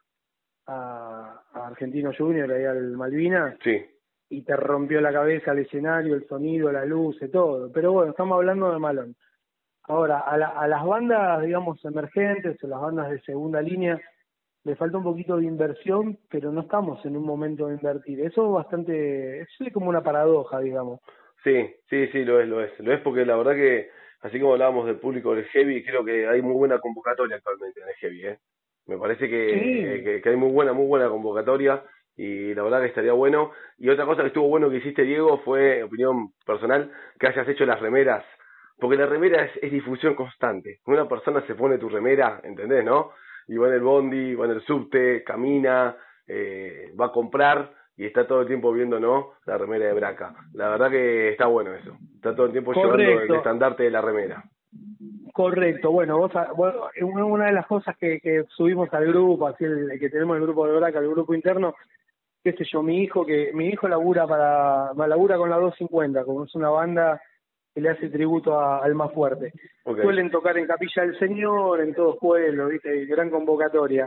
a Argentino Junior, ahí al Malvinas, y te rompió la cabeza el escenario, el sonido, la luz, todo. Pero bueno, estamos hablando de Malón. Ahora, a las bandas, digamos, emergentes o las bandas de segunda línea, le falta un poquito de inversión, pero no estamos en un momento de invertir. Eso es como una paradoja, digamos. Sí, lo es porque la verdad que, así como hablábamos del público del heavy, creo que hay muy buena convocatoria actualmente en el heavy, Me parece que hay muy buena convocatoria y la verdad que estaría bueno. Y otra cosa que estuvo bueno que hiciste, Diego, fue, opinión personal, que hayas hecho las remeras, porque la remera es difusión constante. Una persona se pone tu remera, ¿entendés, no? Y va en el bondi, va en el subte, camina, va a comprar y está todo el tiempo viendo, ¿no?, la remera de Braca. La verdad que está bueno eso. Está todo el tiempo llevando el estandarte de la remera. Correcto. Bueno, una de las cosas que subimos al grupo, así el que tenemos el grupo de Braca, el grupo interno, qué sé yo, mi hijo labura con la 250, como es una banda que le hace tributo al más fuerte. Suelen tocar en Capilla del Señor, en todos pueblos, ¿viste? Gran convocatoria.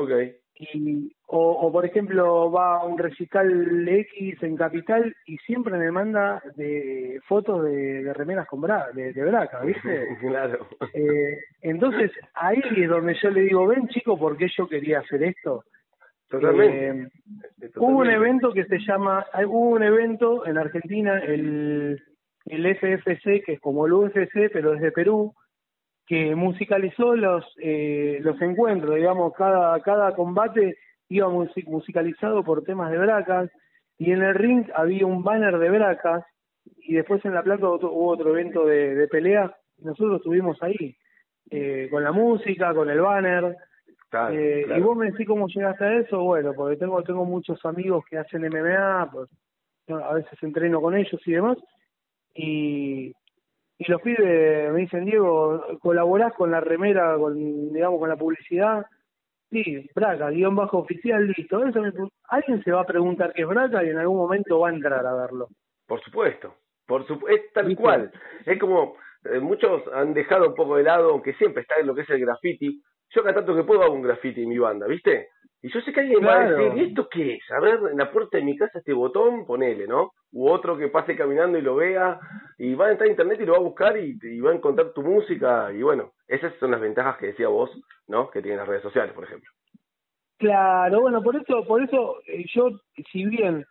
O por ejemplo, va a un recital X en Capital y siempre me manda de fotos de remeras con de Braca, ¿viste? Claro. Entonces, ahí es donde yo le digo, ven chico, ¿por qué yo quería hacer esto? Totalmente. Hubo un evento en Argentina, el FFC, que es como el UFC, pero es de Perú, que musicalizó los encuentros, digamos, cada combate iba musicalizado por temas de Bracas, y en el ring había un banner de Bracas, y después en La Plata hubo otro evento de pelea, y nosotros estuvimos ahí, con la música, con el banner. Claro. Y vos me decís cómo llegaste a eso. Bueno, porque tengo muchos amigos que hacen MMA, pues a veces entreno con ellos y demás, y los pibes me dicen, Diego, ¿colaborás con la remera, con la publicidad? Sí, Braca, _oficial, listo. Alguien se va a preguntar qué es Braca y en algún momento va a entrar a verlo. Por supuesto, es tal ¿viste? Cual. Es como, muchos han dejado un poco de lado, aunque siempre está en lo que es el graffiti. Yo cada tanto que puedo hago un graffiti en mi banda, ¿viste? Y yo sé que alguien va a decir, ¿y esto qué es? A ver, en la puerta de mi casa este botón, ponele, ¿no? U otro que pase caminando y lo vea, y va a entrar a internet y lo va a buscar y va a encontrar tu música, y bueno, esas son las ventajas que decía vos, ¿no? Que tienen las redes sociales, por ejemplo. Claro, bueno, por eso yo, si bien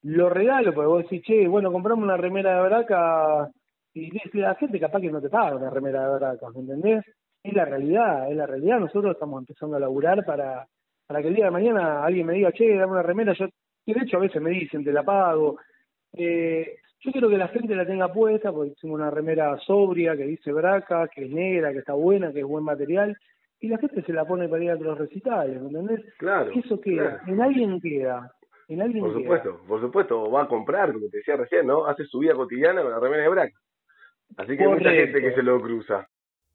lo regalo, porque vos decís, che, bueno, compramos una remera de Braca, y la gente capaz que no te paga una remera de Braca, ¿me entendés? Es la realidad, nosotros estamos empezando a laburar para que el día de mañana alguien me diga, che, dame una remera, yo, y de hecho a veces me dicen, te la pago. Yo quiero que la gente la tenga puesta, porque hicimos una remera sobria, que dice Braca, que es negra, que está buena, que es buen material, y la gente se la pone para ir a otros recitales, ¿me entendés? Claro. Eso queda, Claro. en alguien queda. Por supuesto, va a comprar, como te decía recién, ¿no? Hace su vida cotidiana con la remera de Braca. Así que hay mucha gente que se lo cruza.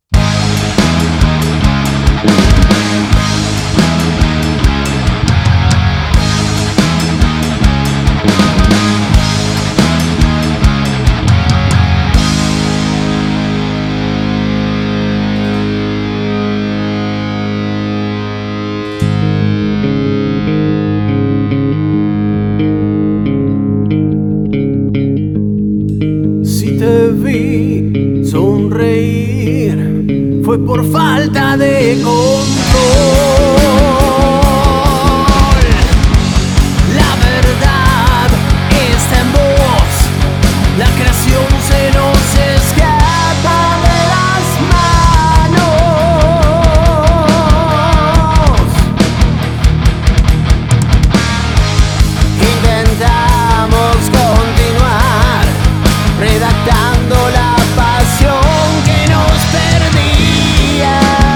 Sonreír fue por falta de control. La verdad está en vos, la creación se nos escapa de las manos. Intentamos continuar redactando la pasión que nos perdía.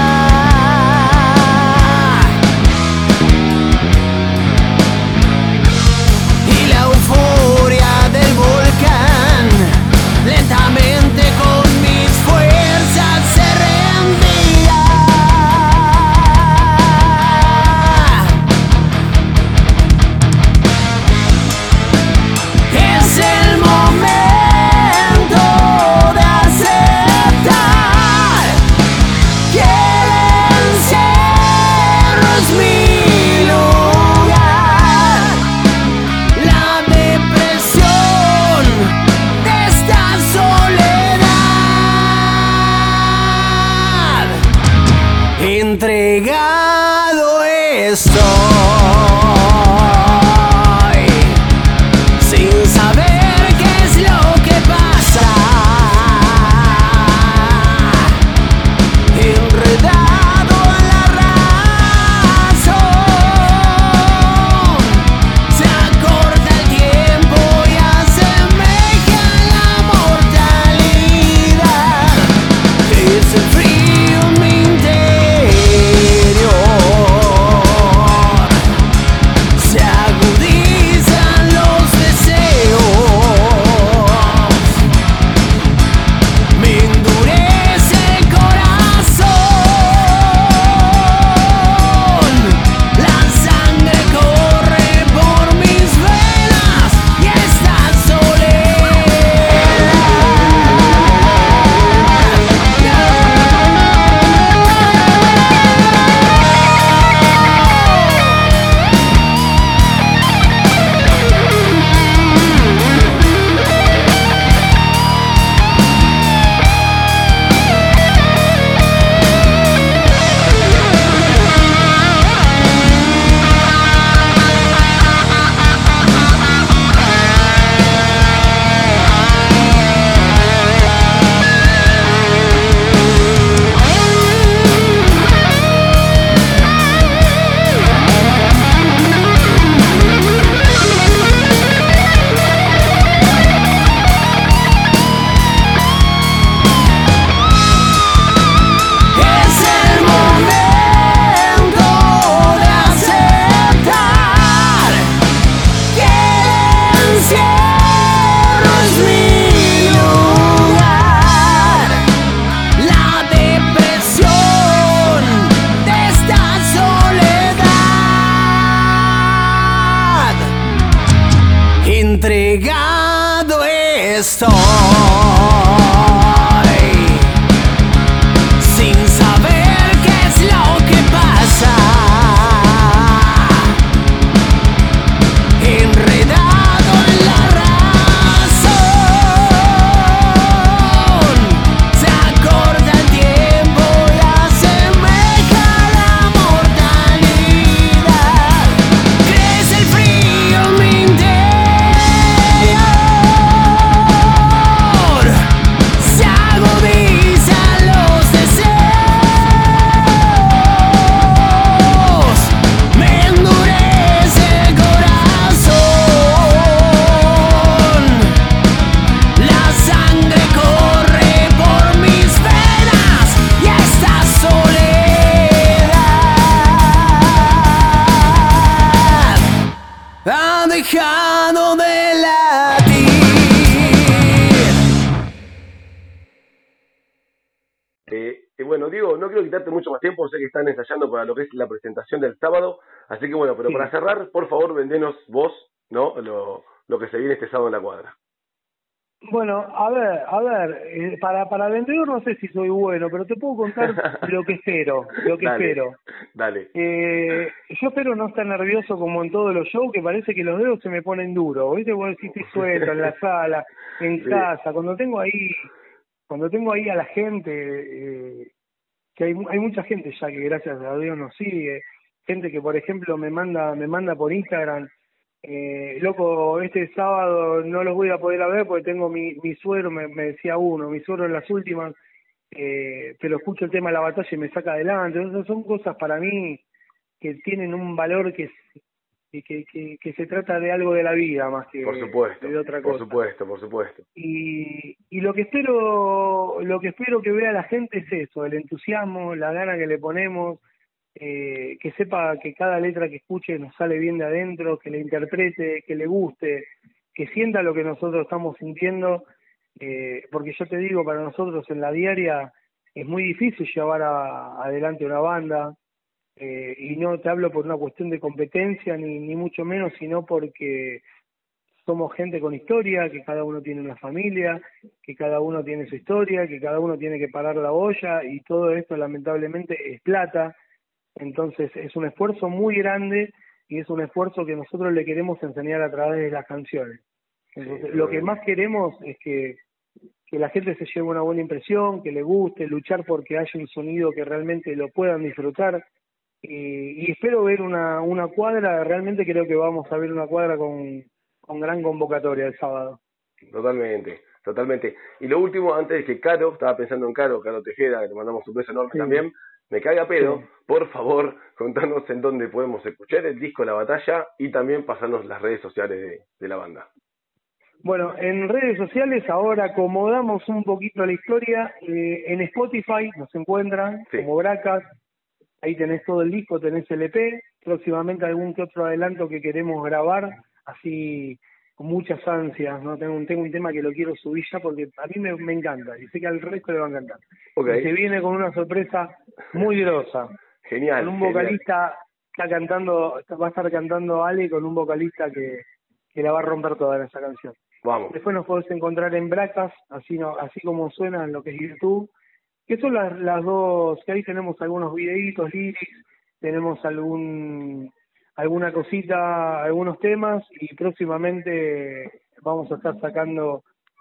Y la euforia del volcán lentamente con mis fuerzas se rendía. Es el momento de aceptar que el encierro es mi lugar, la depresión de esta soledad. Entregado estoy, sin saber qué es lo que pasa, enredado en la razón. Se acorta el tiempo y asemeja la mortalidad. Es el frío en mi interior. Se agudizan los deseos, me endurece el corazón, la sangre corre por mis venas y esta es el momento de aceptar que el encierro es mi lugar, la depresión de esta soledad. Entregado estoy, sin saber qué es lo que pasa, enredado en la razón. Se acorta el tiempo y asemeja la mortalidad. Crece el frío en mi interior. Bueno, Diego, no quiero quitarte mucho más tiempo, sé que están ensayando para lo que es la presentación del sábado, así que bueno, pero Sí. para cerrar, por favor, vendenos vos, ¿no? Lo que se viene este sábado en la cuadra. Bueno, a ver, para vendedor no sé si soy bueno, pero te puedo contar lo que espero, Dale, dale. Yo espero no estar nervioso como en todos los shows, que parece que los dedos se me ponen duros, ¿viste? Vos decís, estoy suelto en la sala, en Sí, casa, cuando tengo ahí a la gente, que hay mucha gente ya que gracias a Dios nos sigue, gente que por ejemplo me manda por Instagram, loco, este sábado no los voy a poder ver porque tengo mi suegro, me decía uno, mi suegro en las últimas, pero escucho el tema de la batalla y me saca adelante. Entonces son cosas para mí que tienen un valor que se trata de algo de la vida más que por supuesto, de otra por cosa. supuesto, por supuesto. Y lo que espero que vea la gente es eso, el entusiasmo, la gana que le ponemos, que sepa que cada letra que escuche nos sale bien de adentro, que le interprete, que le guste, que sienta lo que nosotros estamos sintiendo, porque yo te digo, para nosotros en la diaria es muy difícil llevar adelante una banda, y no te hablo por una cuestión de competencia ni mucho menos, sino porque somos gente con historia, que cada uno tiene una familia, que cada uno tiene su historia, que cada uno tiene que parar la olla, y todo esto lamentablemente es plata. Entonces es un esfuerzo muy grande y es un esfuerzo que nosotros le queremos enseñar a través de las canciones. Entonces, lo que más queremos es que la gente se lleve una buena impresión, que le guste, luchar porque haya un sonido que realmente lo puedan disfrutar. Y espero ver una cuadra, realmente creo que vamos a ver una cuadra con gran convocatoria el sábado. Totalmente, totalmente. Y lo último, antes de que Caro, estaba pensando en Caro Tejeda, que le mandamos un beso enorme Sí, también, me caiga pedo, sí. por favor, contanos en dónde podemos escuchar el disco La Batalla y también pasarnos las redes sociales de la banda. Bueno, en redes sociales ahora acomodamos un poquito la historia. En Spotify nos encuentran Sí, como Bracas. Ahí tenés todo el disco, tenés el EP. Próximamente algún que otro adelanto que queremos grabar, así con muchas ansias, ¿no? Tengo un tema que lo quiero subir ya porque a mí me encanta y sé que al resto le va a encantar. ok, Y se viene con una sorpresa muy grosa, con genial, un genial. vocalista, va a estar cantando Ale con un vocalista que la va a romper toda en esa canción. Vamos, Después nos podés encontrar en Bracas, así como suena en lo que es YouTube, que son las dos, que ahí tenemos algunos videitos, lyrics, tenemos alguna cosita, algunos temas, y próximamente vamos a estar sacando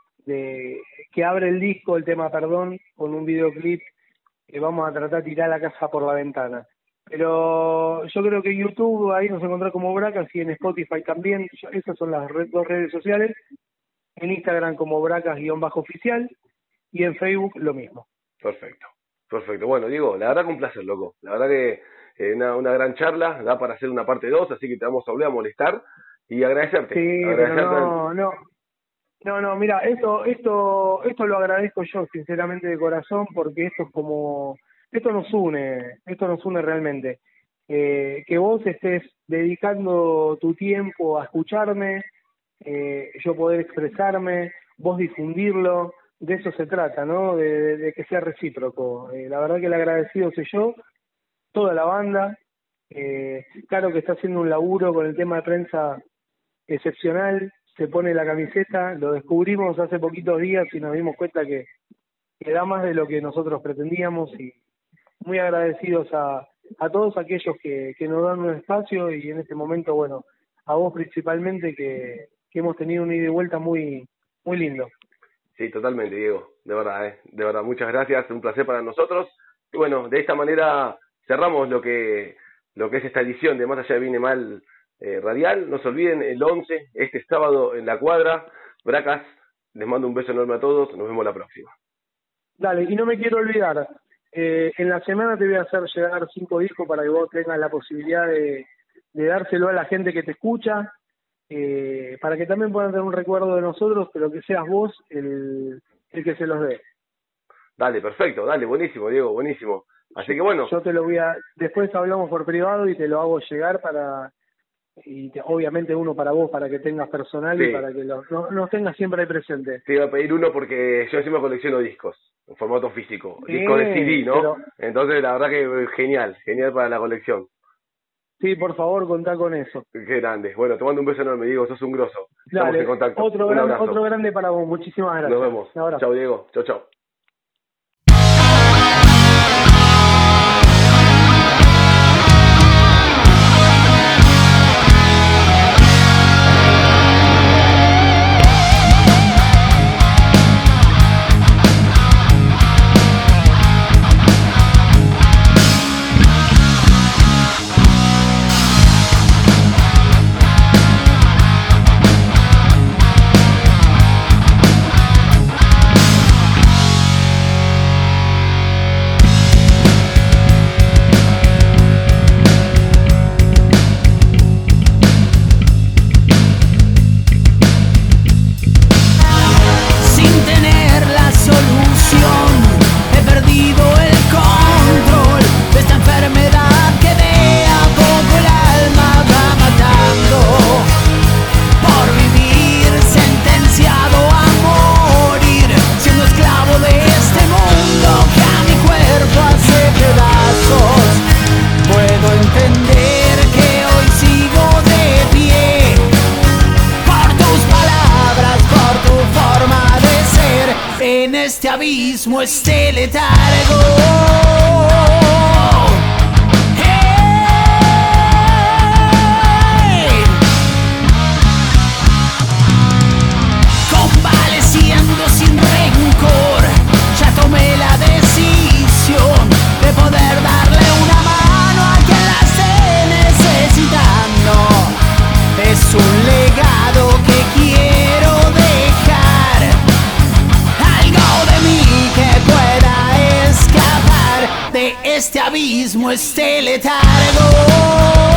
que abre el disco, el tema Perdón, con un videoclip que vamos a tratar de tirar la casa por la ventana. Pero yo creo que en YouTube ahí nos encontrás como Bracas y en Spotify también. Esas son las dos redes sociales. En Instagram como Bracas-oficial y en Facebook lo mismo. perfecto, perfecto. Bueno, Diego, la verdad que un placer, loco. La verdad que una gran charla, da para hacer una parte 2, así que te vamos a volver a molestar y agradecerte. Sí, pero no, mira, esto lo agradezco yo sinceramente de corazón, porque esto nos une realmente. Que vos estés dedicando tu tiempo a escucharme, yo poder expresarme, vos difundirlo, de eso se trata, ¿no? De que sea recíproco. La verdad que el agradecido soy yo, toda la banda. Claro que está haciendo un laburo con el tema de prensa excepcional, se pone la camiseta, lo descubrimos hace poquitos días y nos dimos cuenta que da más de lo que nosotros pretendíamos, y muy agradecidos a todos aquellos que nos dan un espacio, y en este momento, bueno, a vos principalmente, que hemos tenido un ida y vuelta muy, muy lindo. Sí, totalmente, Diego, de verdad, muchas gracias, un placer para nosotros. Y bueno, de esta manera cerramos lo que es esta edición de Más Allá de Viene Mal Radial. No se olviden, el 11, este sábado en la cuadra. Bracas, les mando un beso enorme a todos, nos vemos la próxima. Dale, y no me quiero olvidar, en la semana te voy a hacer llegar 5 discos para que vos tengas la posibilidad de dárselo a la gente que te escucha, para que también puedan tener un recuerdo de nosotros, pero que seas vos el que se los dé. Dale, perfecto, dale, buenísimo, Diego, buenísimo. Así que bueno. Yo te lo después hablamos por privado y te lo hago llegar obviamente uno para vos, para que tengas personal Sí. y para que nos tengas siempre ahí presente. Te iba a pedir uno porque yo encima colecciono discos en formato físico, Sí, discos de CD, ¿no? pero- Entonces la verdad que genial para la colección. Sí, por favor, contá con eso. Qué grande. Bueno, te mando un beso enorme, Diego, sos un grosso. Estamos Dale, en contacto. otro Un abrazo. grande para vos. Muchísimas gracias. Nos vemos. Un abrazo. Chau, Diego. Chau, chau. Sin tener la solución, he perdido el control de esta enfermedad que de a poco el alma va matando. Por vivir sentenciado a morir, siendo esclavo de este mundo que a mi cuerpo hace pedazos. Puedo entender que hoy sigo de pie por tus palabras, por tu forma de ser, en este abismo, este letargo. Hey. Convaleciendo sin rencor, ya tomé la decisión de poder darle una mano a quien la esté necesitando. Es un legado que quiero dejar, algo de mí que pueda escapar de este abismo, este letargo.